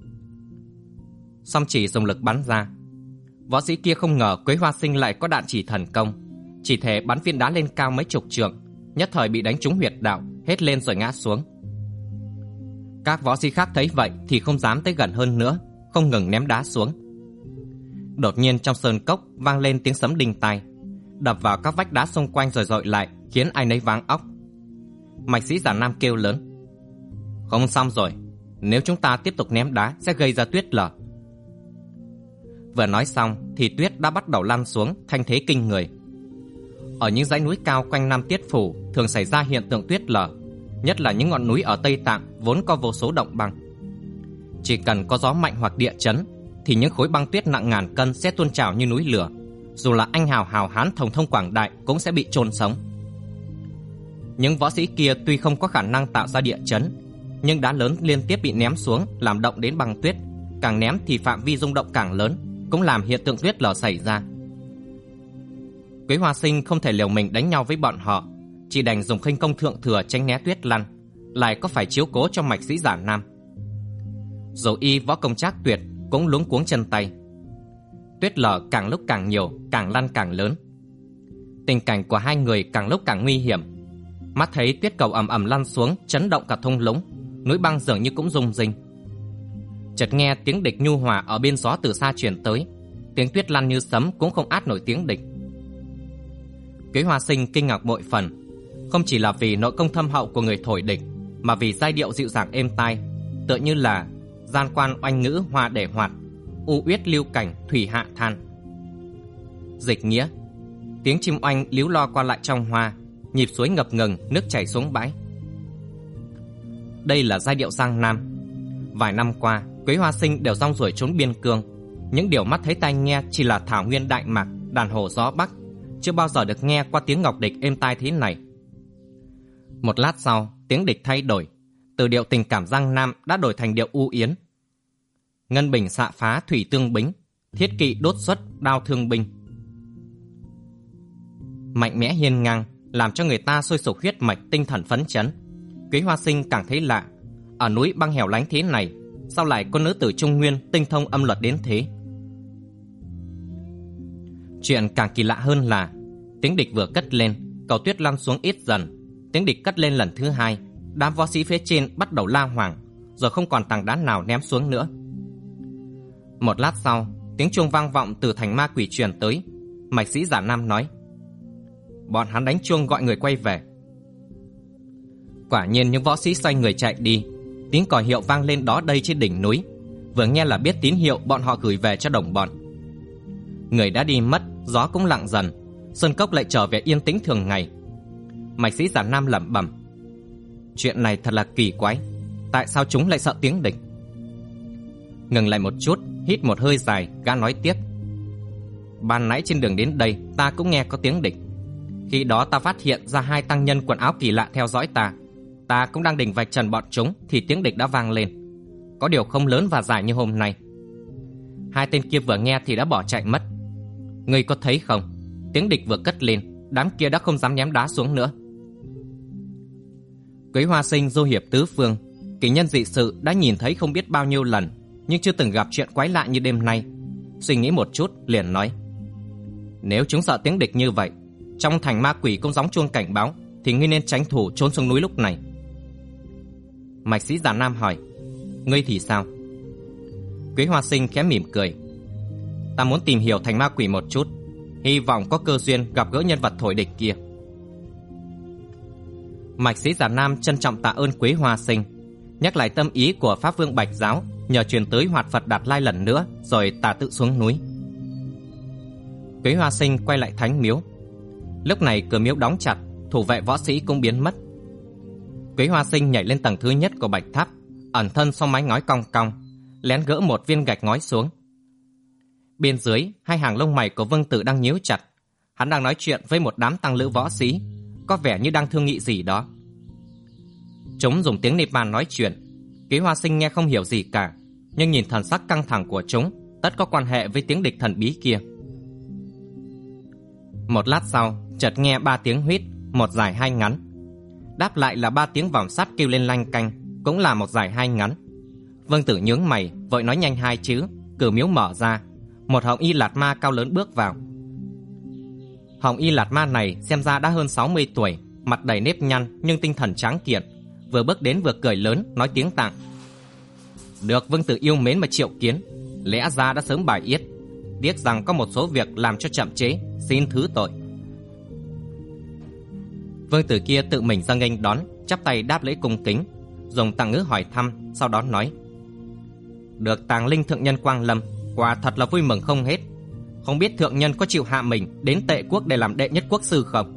Song chỉ dùng lực bắn ra. Võ sĩ kia không ngờ Quế Hoa Sinh lại có đạn chỉ thần công, chỉ thể bắn viên đá lên cao mấy chục trượng, nhất thời bị đánh trúng huyệt đạo, hết lên rồi ngã xuống. Các võ sĩ khác thấy vậy thì không dám tới gần hơn nữa, không ngừng ném đá xuống. Đột nhiên trong sơn cốc vang lên tiếng sấm đinh tai, đập vào các vách đá xung quanh rồi dội lại, khiến ai nấy váng óc. Mạch sĩ Giản Nam kêu lớn, không xong rồi, nếu chúng ta tiếp tục ném đá sẽ gây ra tuyết lở. Vừa nói xong thì tuyết đã bắt đầu lăn xuống, thanh thế kinh người. Ở những dãy núi cao quanh Nam Tiết Phủ thường xảy ra hiện tượng tuyết lở, nhất là những ngọn núi ở Tây Tạng vốn có vô số động băng. Chỉ cần có gió mạnh hoặc địa chấn thì những khối băng tuyết nặng ngàn cân sẽ tuôn trào như núi lửa, dù là anh hào hào hán thống thông quảng đại cũng sẽ bị chôn sống. Những võ sĩ kia tuy không có khả năng tạo ra địa chấn, nhưng đá lớn liên tiếp bị ném xuống làm động đến băng tuyết, càng ném thì phạm vi rung động càng lớn, cũng làm hiện tượng tuyết lở xảy ra. Quế Hoa Sinh không thể liều mình đánh nhau với bọn họ, chỉ đành dùng khinh công thượng thừa tránh né tuyết lăn, lại có phải chiếu cố cho Mạch sĩ Giản Nam. Dù y võ công trác tuyệt cũng luống cuống chân tay. Tuyết lở càng lúc càng nhiều, càng lăn càng lớn. Tình cảnh của hai người càng lúc càng nguy hiểm. Mắt thấy tuyết cầu ầm ầm lăn xuống, chấn động cả thung lũng, núi băng dường như cũng rung rinh. Chợt nghe tiếng địch nhu hòa ở bên gió từ xa truyền tới, tiếng tuyết lăn như sấm cũng không át nổi tiếng địch. Quế Hoa Sinh kinh ngạc bội phần, không chỉ là vì nội công thâm hậu của người thổi địch, mà vì giai điệu dịu dàng êm tai, tựa như là gian quan oanh ngữ hoa để hoạt, u uyết lưu cảnh thủy hạ than. Dịch nghĩa, tiếng chim oanh líu lo qua lại trong hoa, nhịp suối ngập ngừng, nước chảy xuống bãi. Đây là giai điệu Giang Nam. Vài năm qua, Quế Hoa Sinh đều rong ruổi trốn biên cương, những điều mắt thấy tai nghe chỉ là thảo nguyên đại mạc, đàn hổ gió bắc, chưa bao giờ được nghe qua tiếng ngọc địch êm tai thế này. Một lát sau, tiếng địch thay đổi, từ điệu tình cảm Giang Nam đã đổi thành điệu u yến. Ngân bình xạ phá thủy tương bính, thiết kỵ đốt xuất đao thương binh. Mạnh mẽ hiên ngang, làm cho người ta sôi sục huyết mạch, tinh thần phấn chấn. Quế Hoa Sinh càng thấy lạ, ở núi băng hẻo lánh thế này, sao lại có nữ tử Trung Nguyên tinh thông âm luật đến thế? Chuyện càng kỳ lạ hơn là tiếng địch vừa cất lên, cầu tuyết lăn xuống ít dần. Tiếng địch cất lên lần thứ hai, đám võ sĩ phía trên bắt đầu la hoảng, rồi không còn tảng đá nào ném xuống nữa. Một lát sau, tiếng chuông vang vọng từ thành ma quỷ truyền tới. Mạch sĩ Giản Nam nói, bọn hắn đánh chuông gọi người quay về. Quả nhiên những võ sĩ xoay người chạy đi. Tiếng còi hiệu vang lên đó đây trên đỉnh núi, vừa nghe là biết tín hiệu bọn họ gửi về cho đồng bọn. Người đã đi mất, gió cũng lặng dần, sơn cốc lại trở về yên tĩnh thường ngày. Mạch sĩ Giản Nam lẩm bẩm, chuyện này thật là kỳ quái, tại sao chúng lại sợ tiếng địch? Ngừng lại một chút, hít một hơi dài, gã nói tiếp, ban nãy trên đường đến đây ta cũng nghe có tiếng địch. Khi đó ta phát hiện ra hai tăng nhân quần áo kỳ lạ theo dõi ta. Ta cũng đang định vạch trần bọn chúng thì tiếng địch đã vang lên. Có điều không lớn và dài như hôm nay. Hai tên kia vừa nghe thì đã bỏ chạy mất. Ngươi có thấy không? Tiếng địch vừa cất lên, đám kia đã không dám ném đá xuống nữa. Quế Hoa Sinh du hiệp tứ phương, kỳ nhân dị sự đã nhìn thấy không biết bao nhiêu lần, nhưng chưa từng gặp chuyện quái lạ như đêm nay. Suy nghĩ một chút liền nói: nếu chúng sợ tiếng địch như vậy, trong thành ma quỷ cũng gióng chuông cảnh báo, thì ngươi nên tranh thủ trốn xuống núi lúc này. Mạch sĩ Già Nam hỏi: ngươi thì sao? Quế Hoa Sinh khẽ mỉm cười: ta muốn tìm hiểu thành ma quỷ một chút, hy vọng có cơ duyên gặp gỡ nhân vật thổi địch kia. Mạch sĩ Già Nam trân trọng tạ ơn Quế Hoa Sinh, nhắc lại tâm ý của Pháp Vương Bạch Giáo, nhờ truyền tới Hoạt Phật Đạt Lai lần nữa, rồi tạ tự xuống núi. Quế Hoa Sinh quay lại thánh miếu. Lúc này cửa miếu đóng chặt, thủ vệ võ sĩ cũng biến mất. Quế Hoa Sinh nhảy lên tầng thứ nhất của bạch tháp, ẩn thân sau mái ngói cong cong, lén gỡ một viên gạch ngói xuống. Bên dưới, hai hàng lông mày của Vương Tử đang nhíu chặt. Hắn đang nói chuyện với một đám tăng lữ võ sĩ, có vẻ như đang thương nghị gì đó. Chúng dùng tiếng Nepal nói chuyện. Quế Hoa Sinh nghe không hiểu gì cả, nhưng nhìn thần sắc căng thẳng của chúng, tất có quan hệ với tiếng địch thần bí kia. Một lát sau, chợt nghe 3 tiếng huýt, một dài hai ngắn. Đáp lại là 3 tiếng vòm sắt kêu lên lanh canh, cũng là một dài hai ngắn. Vương Tử nhướng mày, vội nói nhanh 2 chữ. Cửa miếu mở ra, một Hồng Y Lạt Ma cao lớn bước vào. Hồng Y Lạt Ma này xem ra đã hơn 60 tuổi, mặt đầy nếp nhăn nhưng tinh thần tráng kiện. Vừa bước đến vừa cười lớn, nói tiếng Tạng: được Vương Tử yêu mến mà triệu kiến, lẽ ra đã sớm bài yết, tiếc rằng có một số việc làm cho chậm chế, xin thứ tội. Vương Tử kia tự mình ra nghênh đón, chắp tay đáp lễ cung kính, dùng tạng ngữ hỏi thăm, sau đó nói: được Tàng Linh thượng nhân quang lâm, quả thật là vui mừng không hết. Không biết thượng nhân có chịu hạ mình đến Tệ quốc để làm đệ nhất quốc sư không?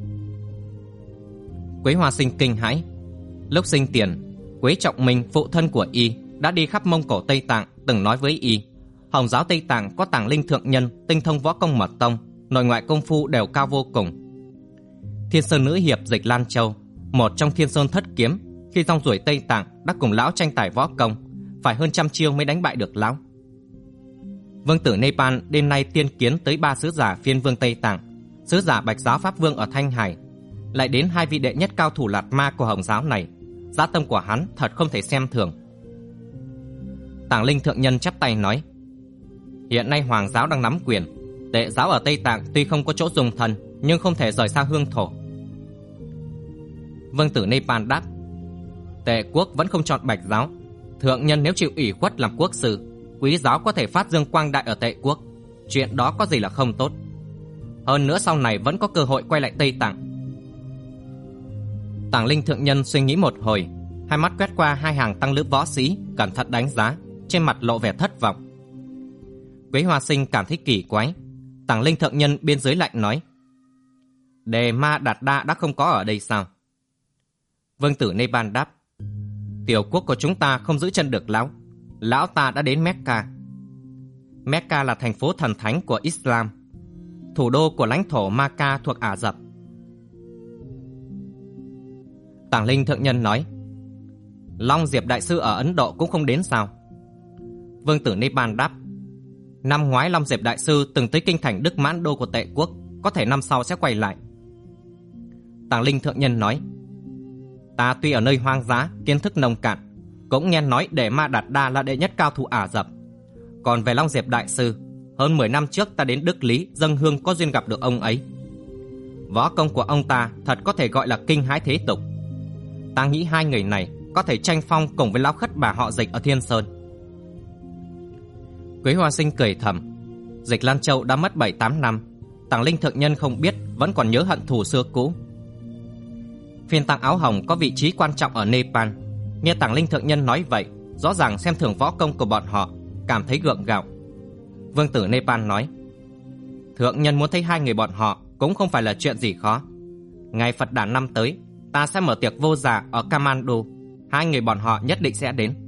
Quế Hoa Sinh kinh hãi. Lúc sinh tiền, Quế Trọng Minh, phụ thân của y, đã đi khắp Mông Cổ Tây Tạng, từng nói với y: Hồng giáo Tây Tạng có Tàng Linh thượng nhân, tinh thông võ công mật tông, nội ngoại công phu đều cao vô cùng. Thiên Sơn nữ hiệp Dịch Lan Châu, một trong Thiên Sơn thất kiếm, khi rong ruổi Tây Tạng đã cùng lão tranh tài võ công, phải hơn 100 chiêu mới đánh bại được lão. Vương Tử Nepal đêm nay tiên kiến tới 3 sứ giả phiên vương Tây Tạng, sứ giả Bạch Giáo Pháp Vương ở Thanh Hải, lại đến 2 vị đệ nhất cao thủ Lạt Ma của Hồng giáo này. Dã tâm của hắn thật không thể xem thường. Tàng Linh thượng nhân chắp tay nói: hiện nay Hoàng giáo đang nắm quyền, Tệ giáo ở Tây Tạng tuy không có chỗ dung thân, nhưng không thể rời xa hương thổ. Vương Tử Nepal đáp: Tệ quốc vẫn không chọn Bạch giáo, thượng nhân nếu chịu ủy khuất làm quốc sư, Quý giáo có thể phát dương quang đại ở Tệ quốc, chuyện đó có gì là không tốt. Hơn nữa sau này vẫn có cơ hội quay lại Tây Tạng. Tàng Linh thượng nhân suy nghĩ một hồi, hai mắt quét qua hai hàng tăng lữ võ sĩ, cẩn thận đánh giá, trên mặt lộ vẻ thất vọng. Quế Hoa Sinh cảm thấy kỳ quái. Tàng Linh thượng nhân bên dưới lạnh nói: Đề Ma Đạt Đa đã không có ở đây sao? Vương Tử Nepal đáp: tiểu quốc của chúng ta không giữ chân được lão, lão ta đã đến Mecca. Mecca là thành phố thần thánh của Islam, thủ đô của lãnh thổ Ma-ca thuộc Ả Rập. Tàng Linh thượng nhân nói: Long Diệp đại sư ở Ấn Độ cũng không đến sao? Vương Tử Nepal đáp: năm ngoái Long Diệp đại sư từng tới kinh thành Đức Mãn Đô của Tệ quốc, có thể năm sau sẽ quay lại. Tàng Linh thượng nhân nói: ta tuy ở nơi hoang dã, kiến thức nông cạn, cũng nghe nói Đề Ma Đạt Đa là đệ nhất cao thủ Ả Rập. Còn về Long Diệp đại sư, hơn 10 năm trước ta đến Đức Lý dâng hương có duyên gặp được ông ấy. Võ công của ông ta thật có thể gọi là kinh hãi thế tục. Ta nghĩ hai người này có thể tranh phong cùng với lão khất bà họ Dịch ở Thiên Sơn. Quế Hoa Sinh cười thầm. Dịch Lan Châu đã mất 7-8 năm, Tàng Linh thượng nhân không biết vẫn còn nhớ hận thù xưa cũ. Phiên tạng áo hồng có vị trí quan trọng ở Nepal. Nghe Tàng Linh thượng nhân nói vậy, rõ ràng xem thường võ công của bọn họ, cảm thấy gượng gạo. Vương Tử Nepal nói: thượng nhân muốn thấy hai người bọn họ cũng không phải là chuyện gì khó. Ngày Phật đản năm tới, ta sẽ mở tiệc vô già ở Kamandu, hai người bọn họ nhất định sẽ đến.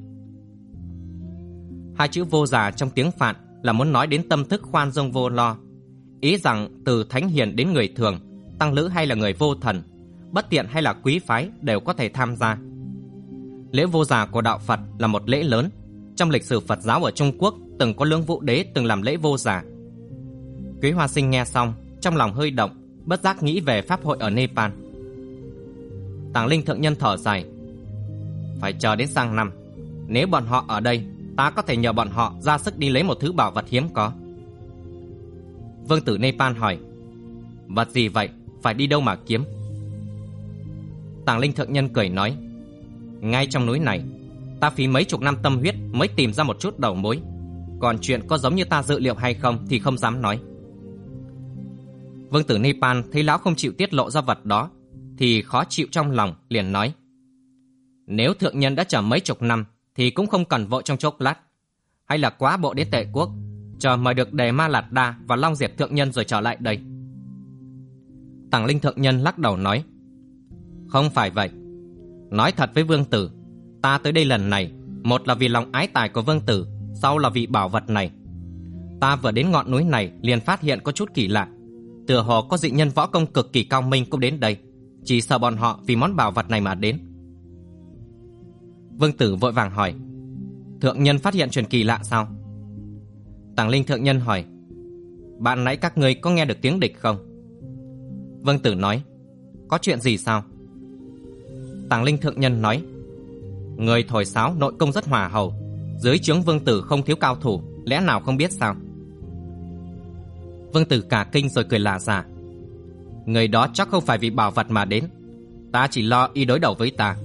Hai chữ vô già trong tiếng Phạn là muốn nói đến tâm thức khoan dung vô lo, ý rằng từ thánh hiền đến người thường, tăng lữ hay là người vô thần, bất tiện hay là quý phái đều có thể tham gia. Lễ vô già của đạo Phật là một lễ lớn, trong lịch sử Phật giáo ở Trung Quốc từng có Lương Vũ Đế từng làm lễ vô giả. Quý Hoa Sinh nghe xong, trong lòng hơi động, bất giác nghĩ về pháp hội ở Nepal. Tàng Linh thượng nhân thở dài: phải chờ đến sang năm, nếu bọn họ ở đây, ta có thể nhờ bọn họ ra sức đi lấy một thứ bảo vật hiếm có. Vương tử Nepal hỏi: vật gì vậy, phải đi đâu mà kiếm? Tàng Linh thượng nhân cười nói: ngay trong núi này, ta phí mấy chục năm tâm huyết mới tìm ra một chút đầu mối. Còn chuyện có giống như ta dự liệu hay không thì không dám nói. Vương tử Nepal thấy lão không chịu tiết lộ ra vật đó thì khó chịu trong lòng, liền nói: nếu thượng nhân đã chờ mấy chục năm thì cũng không cần vội trong chốc lát. Hay là quá bộ đến Tề Quốc, chờ mời được Đề Ma Lạt Đa và Long Diệp thượng nhân rồi trở lại đây. Tàng Linh thượng nhân lắc đầu nói: không phải vậy. Nói thật với vương tử, ta tới đây lần này, một là vì lòng ái tài của vương tử, sau là vì bảo vật này. Ta vừa đến ngọn núi này liền phát hiện có chút kỳ lạ, tựa hồ có dị nhân võ công cực kỳ cao minh cũng đến đây, chỉ sợ bọn họ vì món bảo vật này mà đến. Vương tử vội vàng hỏi: thượng nhân phát hiện chuyện kỳ lạ sao? Tàng Linh thượng nhân hỏi: bạn nãy các ngươi có nghe được tiếng địch không? Vương tử nói: có chuyện gì sao? Tàng Linh thượng nhân nói: người thổi sáo nội công rất hòa hầu, dưới trướng vương tử không thiếu cao thủ, lẽ nào không biết sao? Vương tử cả kinh rồi cười lả xả: người đó chắc không phải vì bảo vật mà đến, ta chỉ lo y đối đầu với ta.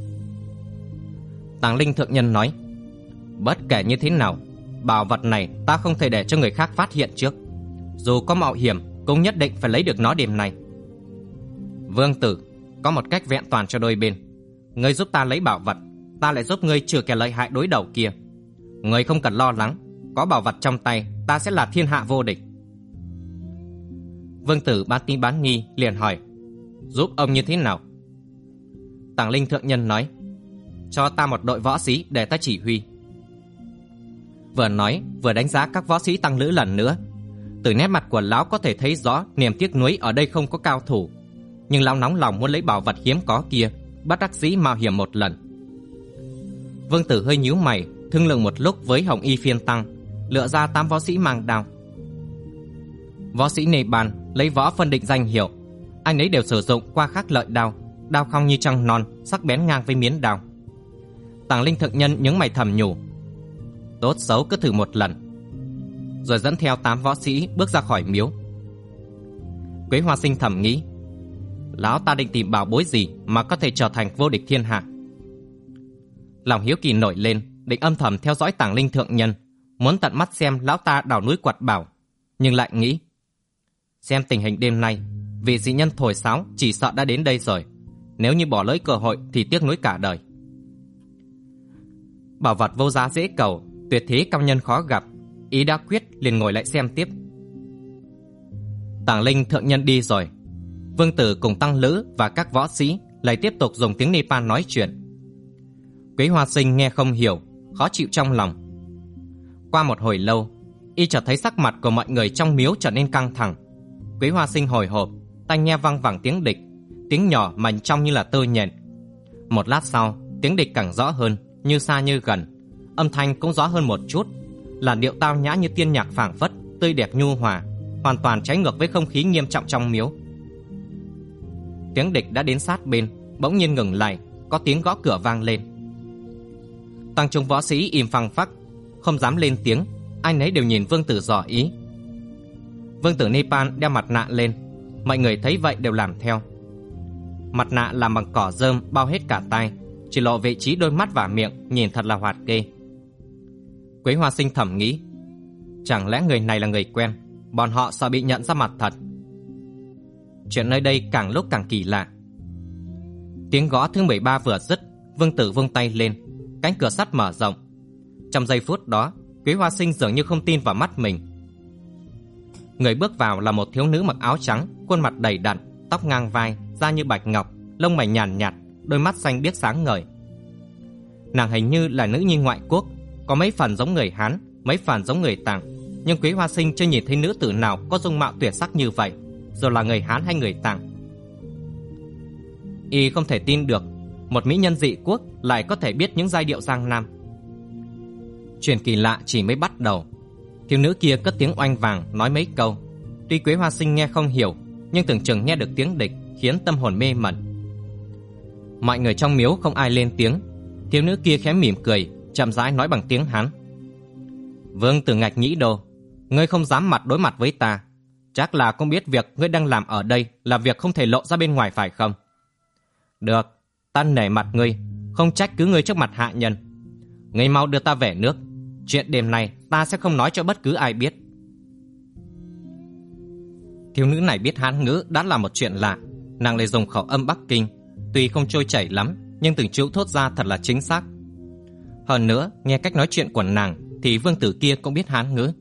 Tàng Linh thượng nhân nói: bất kể như thế nào, bảo vật này ta không thể để cho người khác phát hiện trước. Dù có mạo hiểm cũng nhất định phải lấy được nó đêm nay. Vương tử, có một cách vẹn toàn cho đôi bên. Ngươi giúp ta lấy bảo vật, ta lại giúp ngươi trừ kẻ lợi hại đối đầu kia. Ngươi không cần lo lắng, có bảo vật trong tay, ta sẽ là thiên hạ vô địch. Vương tử bán tín bán nghi liền hỏi: giúp ông như thế nào? Tàng Linh thượng nhân nói: cho ta một đội võ sĩ để ta chỉ huy. Vừa nói vừa đánh giá các võ sĩ tăng lữ lần nữa. Từ nét mặt của lão có thể thấy rõ niềm tiếc nuối ở đây không có cao thủ, nhưng lão nóng lòng muốn lấy bảo vật hiếm có kia, bất đắc dĩ mạo hiểm một lần. Vương tử hơi nhíu mày, thương lượng một lúc với Hồng Y phiên tăng, lựa ra 8 võ sĩ mang đao. Võ sĩ Nepal lấy võ phân định danh hiệu, anh ấy đều sử dụng qua khắc lợi đao, đao khong như trăng non, sắc bén ngang với miến đao. Tàng Linh thượng nhân nhướng mày thầm nhủ: tốt xấu cứ thử một lần. Rồi dẫn theo 8 võ sĩ bước ra khỏi miếu. Quế Hoa Sinh thầm nghĩ: lão ta định tìm bảo bối gì mà có thể trở thành vô địch thiên hạ? Lòng hiếu kỳ nổi lên, định âm thầm theo dõi Tàng Linh thượng nhân, muốn tận mắt xem lão ta đào núi quật bảo, nhưng lại nghĩ: xem tình hình đêm nay, vị dị nhân thổi sáo chỉ sợ đã đến đây rồi. Nếu như bỏ lỡ cơ hội thì tiếc nuối cả đời. Bảo vật vô giá dễ cầu, tuyệt thế cao nhân khó gặp, ý đã quyết liền ngồi lại xem tiếp. Tàng Linh thượng nhân đi rồi, vương tử cùng tăng lữ và các võ sĩ lại tiếp tục dùng tiếng Nepal nói chuyện. Quế Hoa Sinh nghe không hiểu, khó chịu trong lòng. Qua một hồi lâu, y chợt thấy sắc mặt của mọi người trong miếu trở nên căng thẳng. Quế Hoa Sinh hồi hộp, tai nghe văng vẳng tiếng địch, tiếng nhỏ mà trong như là tơ nhện. Một lát sau, tiếng địch càng rõ hơn, như xa như gần, âm thanh cũng rõ hơn một chút, làn điệu tao nhã như tiên nhạc phảng phất, tươi đẹp nhu hòa, hoàn toàn trái ngược với không khí nghiêm trọng trong miếu. Tiếng địch đã đến sát bên, bỗng nhiên ngừng lại, có tiếng gõ cửa vang lên. Tăng chúng võ sĩ im phăng phắc, không dám lên tiếng, ai nấy đều nhìn vương tử dò ý. Vương tử Nepal đeo mặt nạ lên, mọi người thấy vậy đều làm theo. Mặt nạ làm bằng cỏ rơm bao hết cả tai, chỉ lộ vị trí đôi mắt và miệng, nhìn thật là hoạt ghê. Quế Hoa Sinh thầm nghĩ: chẳng lẽ người này là người quen, bọn họ sợ bị nhận ra mặt thật. Chuyện nơi đây càng lúc càng kỳ lạ. Tiếng gõ thứ 13 vừa dứt, vương tử vung tay lên, cánh cửa sắt mở rộng. Trong giây phút đó, Quế Hoa Sinh dường như không tin vào mắt mình. Người bước vào là một thiếu nữ mặc áo trắng, khuôn mặt đầy đặn, tóc ngang vai, da như bạch ngọc, lông mày nhàn nhạt, đôi mắt xanh biếc sáng ngời. Nàng hình như là nữ nhi ngoại quốc, có mấy phần giống người Hán, mấy phần giống người Tạng, nhưng Quế Hoa Sinh chưa nhìn thấy nữ tử nào có dung mạo tuyệt sắc như vậy, dù là người Hán hay người Tạng. Y không thể tin được một mỹ nhân dị quốc lại có thể biết những giai điệu Giang Nam. Chuyện kỳ lạ chỉ mới bắt đầu. Thiếu nữ kia cất tiếng oanh vàng nói mấy câu. Tuy Quế Hoa Sinh nghe không hiểu, nhưng tưởng chừng nghe được tiếng địch, khiến tâm hồn mê mẩn. Mọi người trong miếu không ai lên tiếng. Thiếu nữ kia khẽ mỉm cười, chậm rãi nói bằng tiếng Hán: Vương Tử Ngạch Nhĩ Đô, ngươi không dám mặt đối mặt với ta, chắc là không biết việc ngươi đang làm ở đây là việc không thể lộ ra bên ngoài phải không? Được, ta nể mặt ngươi, không trách cứ ngươi trước mặt hạ nhân. Ngươi mau đưa ta về nước. Chuyện đêm nay ta sẽ không nói cho bất cứ ai biết. Thiếu nữ này biết Hán ngữ đã là một chuyện lạ. Nàng lại dùng khẩu âm Bắc Kinh, tuy không trôi chảy lắm, nhưng từng chữ thốt ra thật là chính xác. Hơn nữa, nghe cách nói chuyện của nàng thì vương tử kia cũng biết Hán ngữ.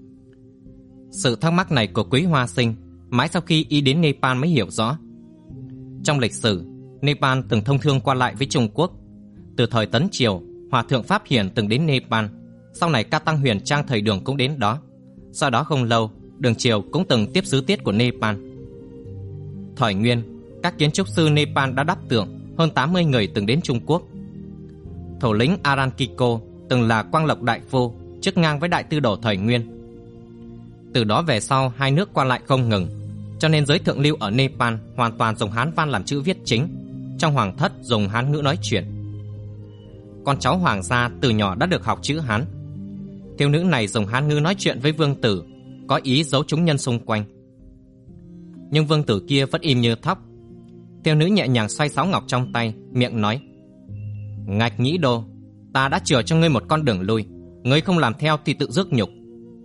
Sự thắc mắc này của Quý Hoa Sinh mãi sau khi y đến Nepal mới hiểu rõ. Trong lịch sử, Nepal từng thông thương qua lại với Trung Quốc. Từ thời Tấn Triều, Hòa thượng Pháp Hiển từng đến Nepal. Sau này Ca Tăng Huyền Trang thời Đường cũng đến đó. Sau đó không lâu, Đường Triều cũng từng tiếp sứ tiết của Nepal. Thời Nguyên, các kiến trúc sư Nepal đã đắp tượng, hơn 80 người từng đến Trung Quốc. Thủ lĩnh Arankiko từng là Quang Lộc đại phu, chức ngang với đại tư đồ thời Nguyên. Từ đó về sau hai nước qua lại không ngừng, cho nên giới thượng lưu ở Nepal hoàn toàn dùng Hán văn làm chữ viết chính. Trong hoàng thất dùng Hán ngữ nói chuyện. Con cháu hoàng gia từ nhỏ đã được học chữ Hán. Thiếu nữ này dùng Hán ngữ nói chuyện với vương tử, có ý giấu chúng nhân xung quanh. Nhưng vương tử kia vẫn im như thóc. Thiếu nữ nhẹ nhàng xoay sáo ngọc trong tay, miệng nói: Ngạch Nhĩ Đô, ta đã chừa cho ngươi một con đường lui, ngươi không làm theo thì tự rước nhục.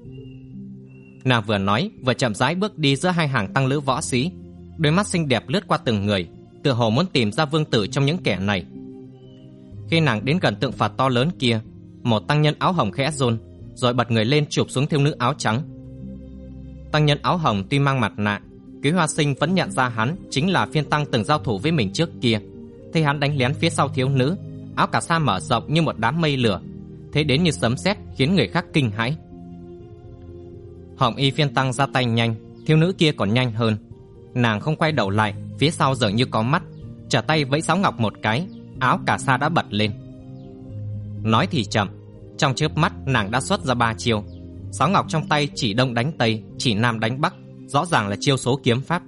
Nàng vừa nói vừa chậm rãi bước đi giữa hai hàng tăng lữ võ sĩ, đôi mắt xinh đẹp lướt qua từng người, tựa hồ muốn tìm ra vương tử trong những kẻ này. Khi nàng đến gần tượng Phật to lớn kia, một tăng nhân áo hồng khẽ run, rồi bật người lên chụp xuống thiếu nữ áo trắng. Tăng nhân áo hồng tuy mang mặt nạ, Quý Hoa Sinh vẫn nhận ra hắn chính là phiên tăng từng giao thủ với mình trước kia. Thấy hắn đánh lén phía sau thiếu nữ, áo cà sa mở rộng như một đám mây lửa, thế đến như sấm sét khiến người khác kinh hãi. Hồng y phiên tăng ra tay nhanh, thiếu nữ kia còn nhanh hơn. Nàng không quay đầu lại, phía sau dường như có mắt, trở tay vẫy sáo ngọc một cái, áo cà sa đã bật lên. Nói thì chậm, trong chớp mắt nàng đã xuất ra 3 chiêu. Sáo ngọc trong tay chỉ đông đánh tây, chỉ nam đánh bắc, rõ ràng là chiêu số kiếm pháp.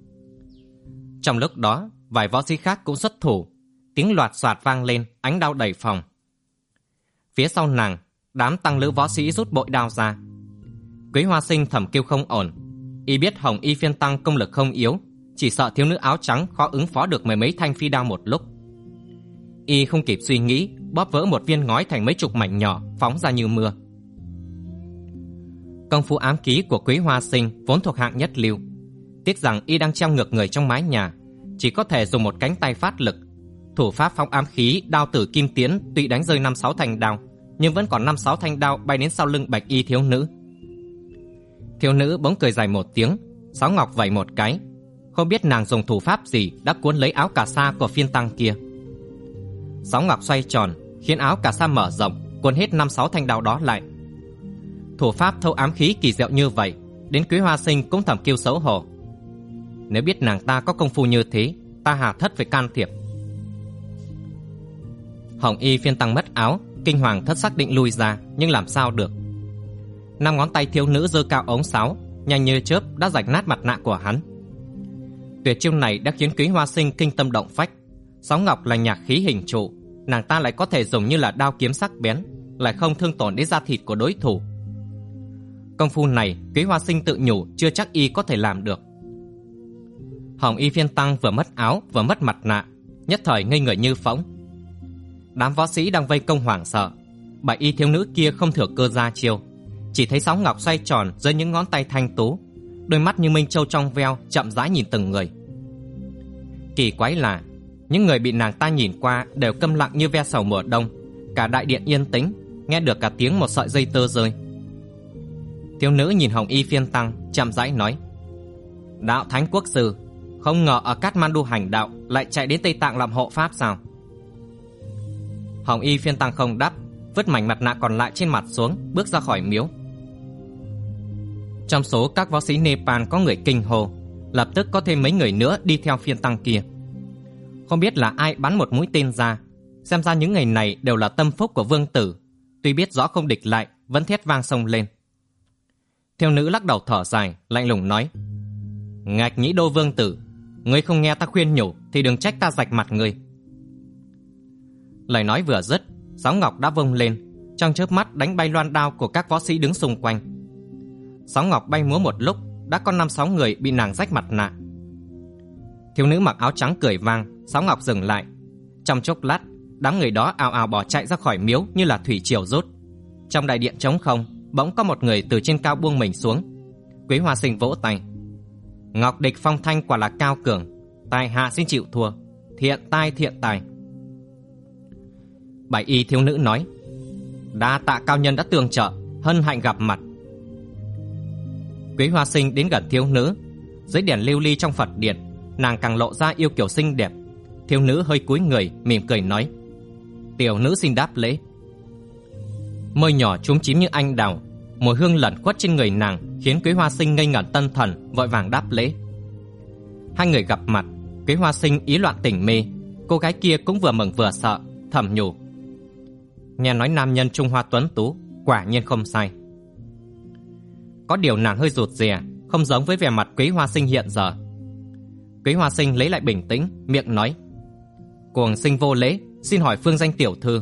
Trong lúc đó, vài võ sĩ khác cũng xuất thủ, tiếng loạt xoạt vang lên, ánh đao đầy phòng. Phía sau nàng, đám tăng lữ võ sĩ rút bội đao ra. Quý Hoa Sinh thầm kêu không ổn. Y biết Hồng y phiên tăng công lực không yếu, chỉ sợ thiếu nữ áo trắng khó ứng phó được mười mấy thanh phi đao một lúc. Y không kịp suy nghĩ, bóp vỡ một viên ngói thành mấy chục mảnh nhỏ, phóng ra như mưa. Công phu ám khí của Quý Hoa Sinh vốn thuộc hạng nhất lưu. Tiếc rằng y đang treo ngược người trong mái nhà, chỉ có thể dùng một cánh tay phát lực. Thủ pháp phóng ám khí đao tử kim tiến tuy đánh rơi 5-6 thanh đao, nhưng vẫn còn 5-6 thanh đao bay đến sau lưng bạch y thiếu nữ. Thiếu nữ bỗng cười dài một tiếng, sáo ngọc vẩy một cái, không biết nàng dùng thủ pháp gì đã cuốn lấy áo cà sa của phiên tăng kia. Sáo ngọc xoay tròn, khiến áo cà sa mở rộng, cuốn hết 5-6 thanh đao đó lại. Thủ pháp thâu ám khí kỳ diệu như vậy, đến Quý Hoa Sinh cũng thầm kêu xấu hổ. Nếu biết nàng ta có công phu như thế, ta hà thất phải can thiệp. Hồng y phiên tăng mất áo, kinh hoàng thất sắc định lui ra, nhưng làm sao được. 5 ngón tay thiếu nữ giơ cao ống sáo, nhanh như chớp đã rạch nát mặt nạ của hắn. Tuyệt chiêu này đã khiến Quý Hoa Sinh kinh tâm động phách. Sáo ngọc là nhạc khí hình trụ, nàng ta lại có thể dùng như là đao kiếm sắc bén, lại không thương tổn đến da thịt của đối thủ. Công phu này Quý Hoa Sinh tự nhủ chưa chắc y có thể làm được. Hồng y phiên tăng vừa mất áo vừa mất mặt nạ, nhất thời ngây người như phỗng. Đám võ sĩ đang vây công hoảng sợ. Bạch y thiếu nữ kia không thừa cơ ra chiêu, chỉ thấy sáo ngọc xoay tròn dưới những ngón tay thanh tú, đôi mắt như minh châu trong veo chậm rãi nhìn từng người. Kỳ quái là những người bị nàng ta nhìn qua đều câm lặng như ve sầu mùa đông, cả đại điện yên tĩnh, nghe được cả tiếng một sợi dây tơ rơi. Thiếu nữ nhìn Hồng y phiên tăng, chậm rãi nói: Đạo Thánh Quốc Sư, không ngờ ở Kathmandu hành đạo lại chạy đến Tây Tạng làm hộ pháp sao? Hồng y phiên tăng không đáp, vứt mảnh mặt nạ còn lại trên mặt xuống, bước ra khỏi miếu. Trong số các võ sĩ Nepal có người kinh hô, lập tức có thêm mấy người nữa đi theo phiên tăng kia. Không biết là ai bắn một mũi tên ra, xem ra những người này đều là tâm phúc của vương tử, tuy biết rõ không địch lại, vẫn thét vang xông lên. Thiếu nữ lắc đầu thở dài, lạnh lùng nói: Ngạch Nhĩ Đô vương tử, ngươi không nghe ta khuyên nhủ thì đừng trách ta rạch mặt ngươi. Lời nói vừa dứt, sáo ngọc đã vung lên, trong chớp mắt đánh bay loan đao của các võ sĩ đứng xung quanh. Sáo ngọc bay múa một lúc, đã có 5-6 người bị nàng rách mặt nạ. Thiếu nữ mặc áo trắng cười vang, sáo ngọc dừng lại. Trong chốc lát, đám người đó ào ào bỏ chạy ra khỏi miếu như là thủy triều rút. Trong đại điện trống không, bỗng có một người từ trên cao buông mình xuống. Quế Hoa Sinh vỗ tay: Ngọc địch phong thanh quả là cao cường, tài hạ xin chịu thua, thiện tài thiện tài. Bạch y thiếu nữ nói: Đa tạ cao nhân đã tương trợ, hân hạnh gặp mặt. Quế Hoa Sinh đến gần thiếu nữ. Dưới đèn lưu ly trong Phật điện, nàng càng lộ ra yêu kiều xinh đẹp. Thiếu nữ hơi cúi người, mỉm cười nói: Tiểu nữ xin đáp lễ. Môi nhỏ chúm chím như anh đào, mùi hương lẩn khuất trên người nàng khiến Quế Hoa Sinh ngây ngẩn tân thần, vội vàng đáp lễ. Hai người gặp mặt, Quế Hoa Sinh ý loạn tỉnh mê. Cô gái kia cũng vừa mừng vừa sợ, thầm nhủ: Nghe nói nam nhân Trung Hoa tuấn tú, quả nhiên không sai. Có điều nàng hơi rụt rè, không giống với vẻ mặt Quế Hoa Sinh hiện giờ. Quế Hoa Sinh lấy lại bình tĩnh, miệng nói: Cuồng sinh vô lễ, xin hỏi phương danh tiểu thư.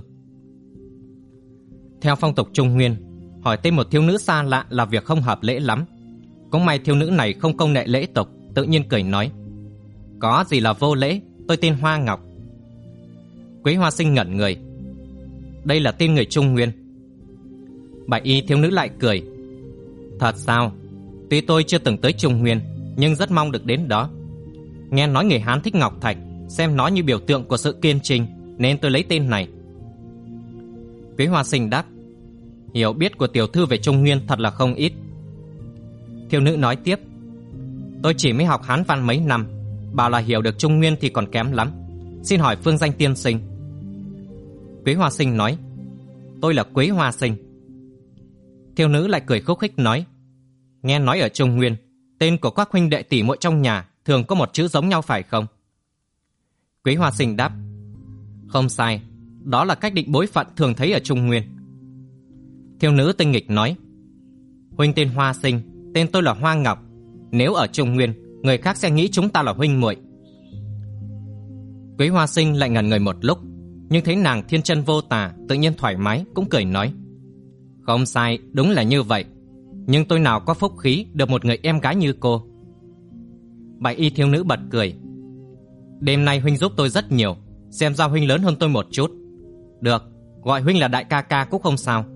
Theo phong tục Trung Nguyên, hỏi tên một thiếu nữ xa lạ là việc không hợp lễ lắm. Cũng may thiếu nữ này không công nệ lễ tục, tự nhiên cười nói: Có gì là vô lễ, tôi tên Hoa Ngọc. Quế Hoa Sinh ngẩn người: Đây là tên người Trung Nguyên. Bạch y thiếu nữ lại cười: Thật sao? Tuy tôi chưa từng tới Trung Nguyên, nhưng rất mong được đến đó. Nghe nói người Hán thích ngọc thạch, xem nó như biểu tượng của sự kiên trinh, nên tôi lấy tên này. Quế Hoa Sinh đáp: Hiểu biết của tiểu thư về Trung Nguyên thật là không ít. Thiếu nữ nói tiếp: Tôi chỉ mới học Hán văn mấy năm, bảo là hiểu được Trung Nguyên thì còn kém lắm. Xin hỏi phương danh tiên sinh. Quế Hoa Sinh nói: Tôi là Quế Hoa Sinh. Thiếu nữ lại cười khúc khích nói: Nghe nói ở Trung Nguyên, tên của các huynh đệ tỷ muội trong nhà thường có một chữ giống nhau phải không? Quế Hoa Sinh đáp: Không sai, đó là cách định bối phận thường thấy ở Trung Nguyên. Thiếu nữ tinh nghịch nói: Huynh tên Hoa Sinh, tên tôi là Hoa Ngọc. Nếu ở Trung Nguyên, người khác sẽ nghĩ chúng ta là huynh muội. Quế Hoa Sinh lại ngẩn người một lúc, nhưng thấy nàng thiên chân vô tà, tự nhiên thoải mái, cũng cười nói: Không sai, đúng là như vậy. Nhưng tôi nào có phúc khí được một người em gái như cô. Bạch y thiếu nữ bật cười: Đêm nay huynh giúp tôi rất nhiều, xem ra huynh lớn hơn tôi một chút. Được, gọi huynh là đại ca ca cũng không sao.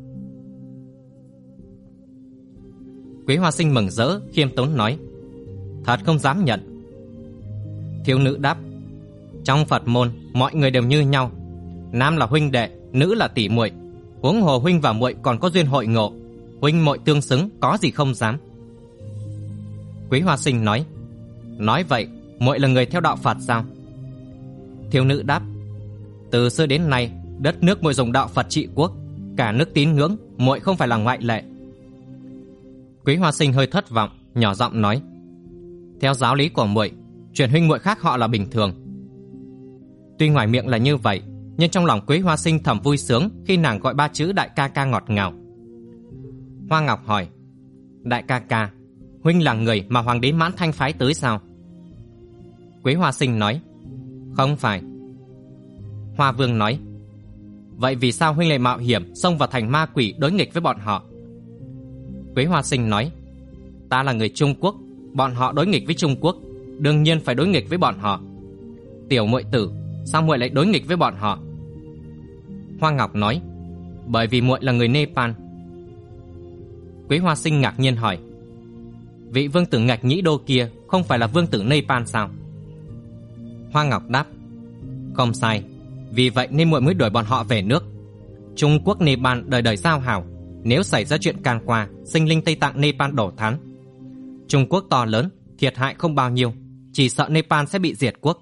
Quế Hoa Sinh mừng rỡ, khiêm tốn nói: Thật không dám nhận. Thiếu nữ đáp: Trong Phật môn, mọi người đều như nhau. Nam là huynh đệ, nữ là tỷ muội. Huống hồ huynh và muội còn có duyên hội ngộ, huynh muội tương xứng, có gì không dám. Quế Hoa Sinh nói: Nói vậy, muội là người theo đạo Phật sao? Thiếu nữ đáp: Từ xưa đến nay, đất nước muội dùng đạo Phật trị quốc, cả nước tín ngưỡng, muội không phải là ngoại lệ. Quế Hoa Sinh hơi thất vọng, nhỏ giọng nói: Theo giáo lý của muội, chuyện huynh muội khác họ là bình thường. Tuy ngoài miệng là như vậy, nhưng trong lòng Quế Hoa Sinh thầm vui sướng khi nàng gọi ba chữ đại ca ca ngọt ngào. Hoa Ngọc hỏi: Đại ca ca, huynh là người mà hoàng đế Mãn Thanh phái tới sao? Quế Hoa Sinh nói: Không phải. Hoa Vương nói: Vậy vì sao huynh lại mạo hiểm xông vào thành ma quỷ đối nghịch với bọn họ? Quế Hoa Sinh nói: Ta là người Trung Quốc, bọn họ đối nghịch với Trung Quốc, đương nhiên phải đối nghịch với bọn họ. Tiểu muội tử, sao muội lại đối nghịch với bọn họ? Hoa Ngọc nói: Bởi vì muội là người Nepal. Quế Hoa Sinh ngạc nhiên hỏi: Vị vương tử Ngạch Nhĩ Đô kia không phải là vương tử Nepal sao? Hoa Ngọc đáp: Không sai, vì vậy nên muội mới đuổi bọn họ về nước. Trung Quốc Nepal đời đời giao hảo, nếu xảy ra chuyện can qua, sinh linh Tây Tạng Nepal đổ thán. Trung Quốc to lớn, thiệt hại không bao nhiêu, chỉ sợ Nepal sẽ bị diệt quốc.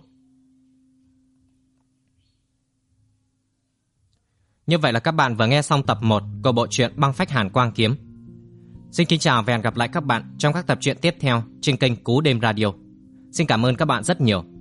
Như vậy là các bạn vừa nghe xong tập 1 của bộ truyện Băng Phách Hàn Quang Kiếm. Xin kính chào và hẹn gặp lại các bạn trong các tập truyện tiếp theo trên kênh Cú Đêm Radio. Xin cảm ơn các bạn rất nhiều.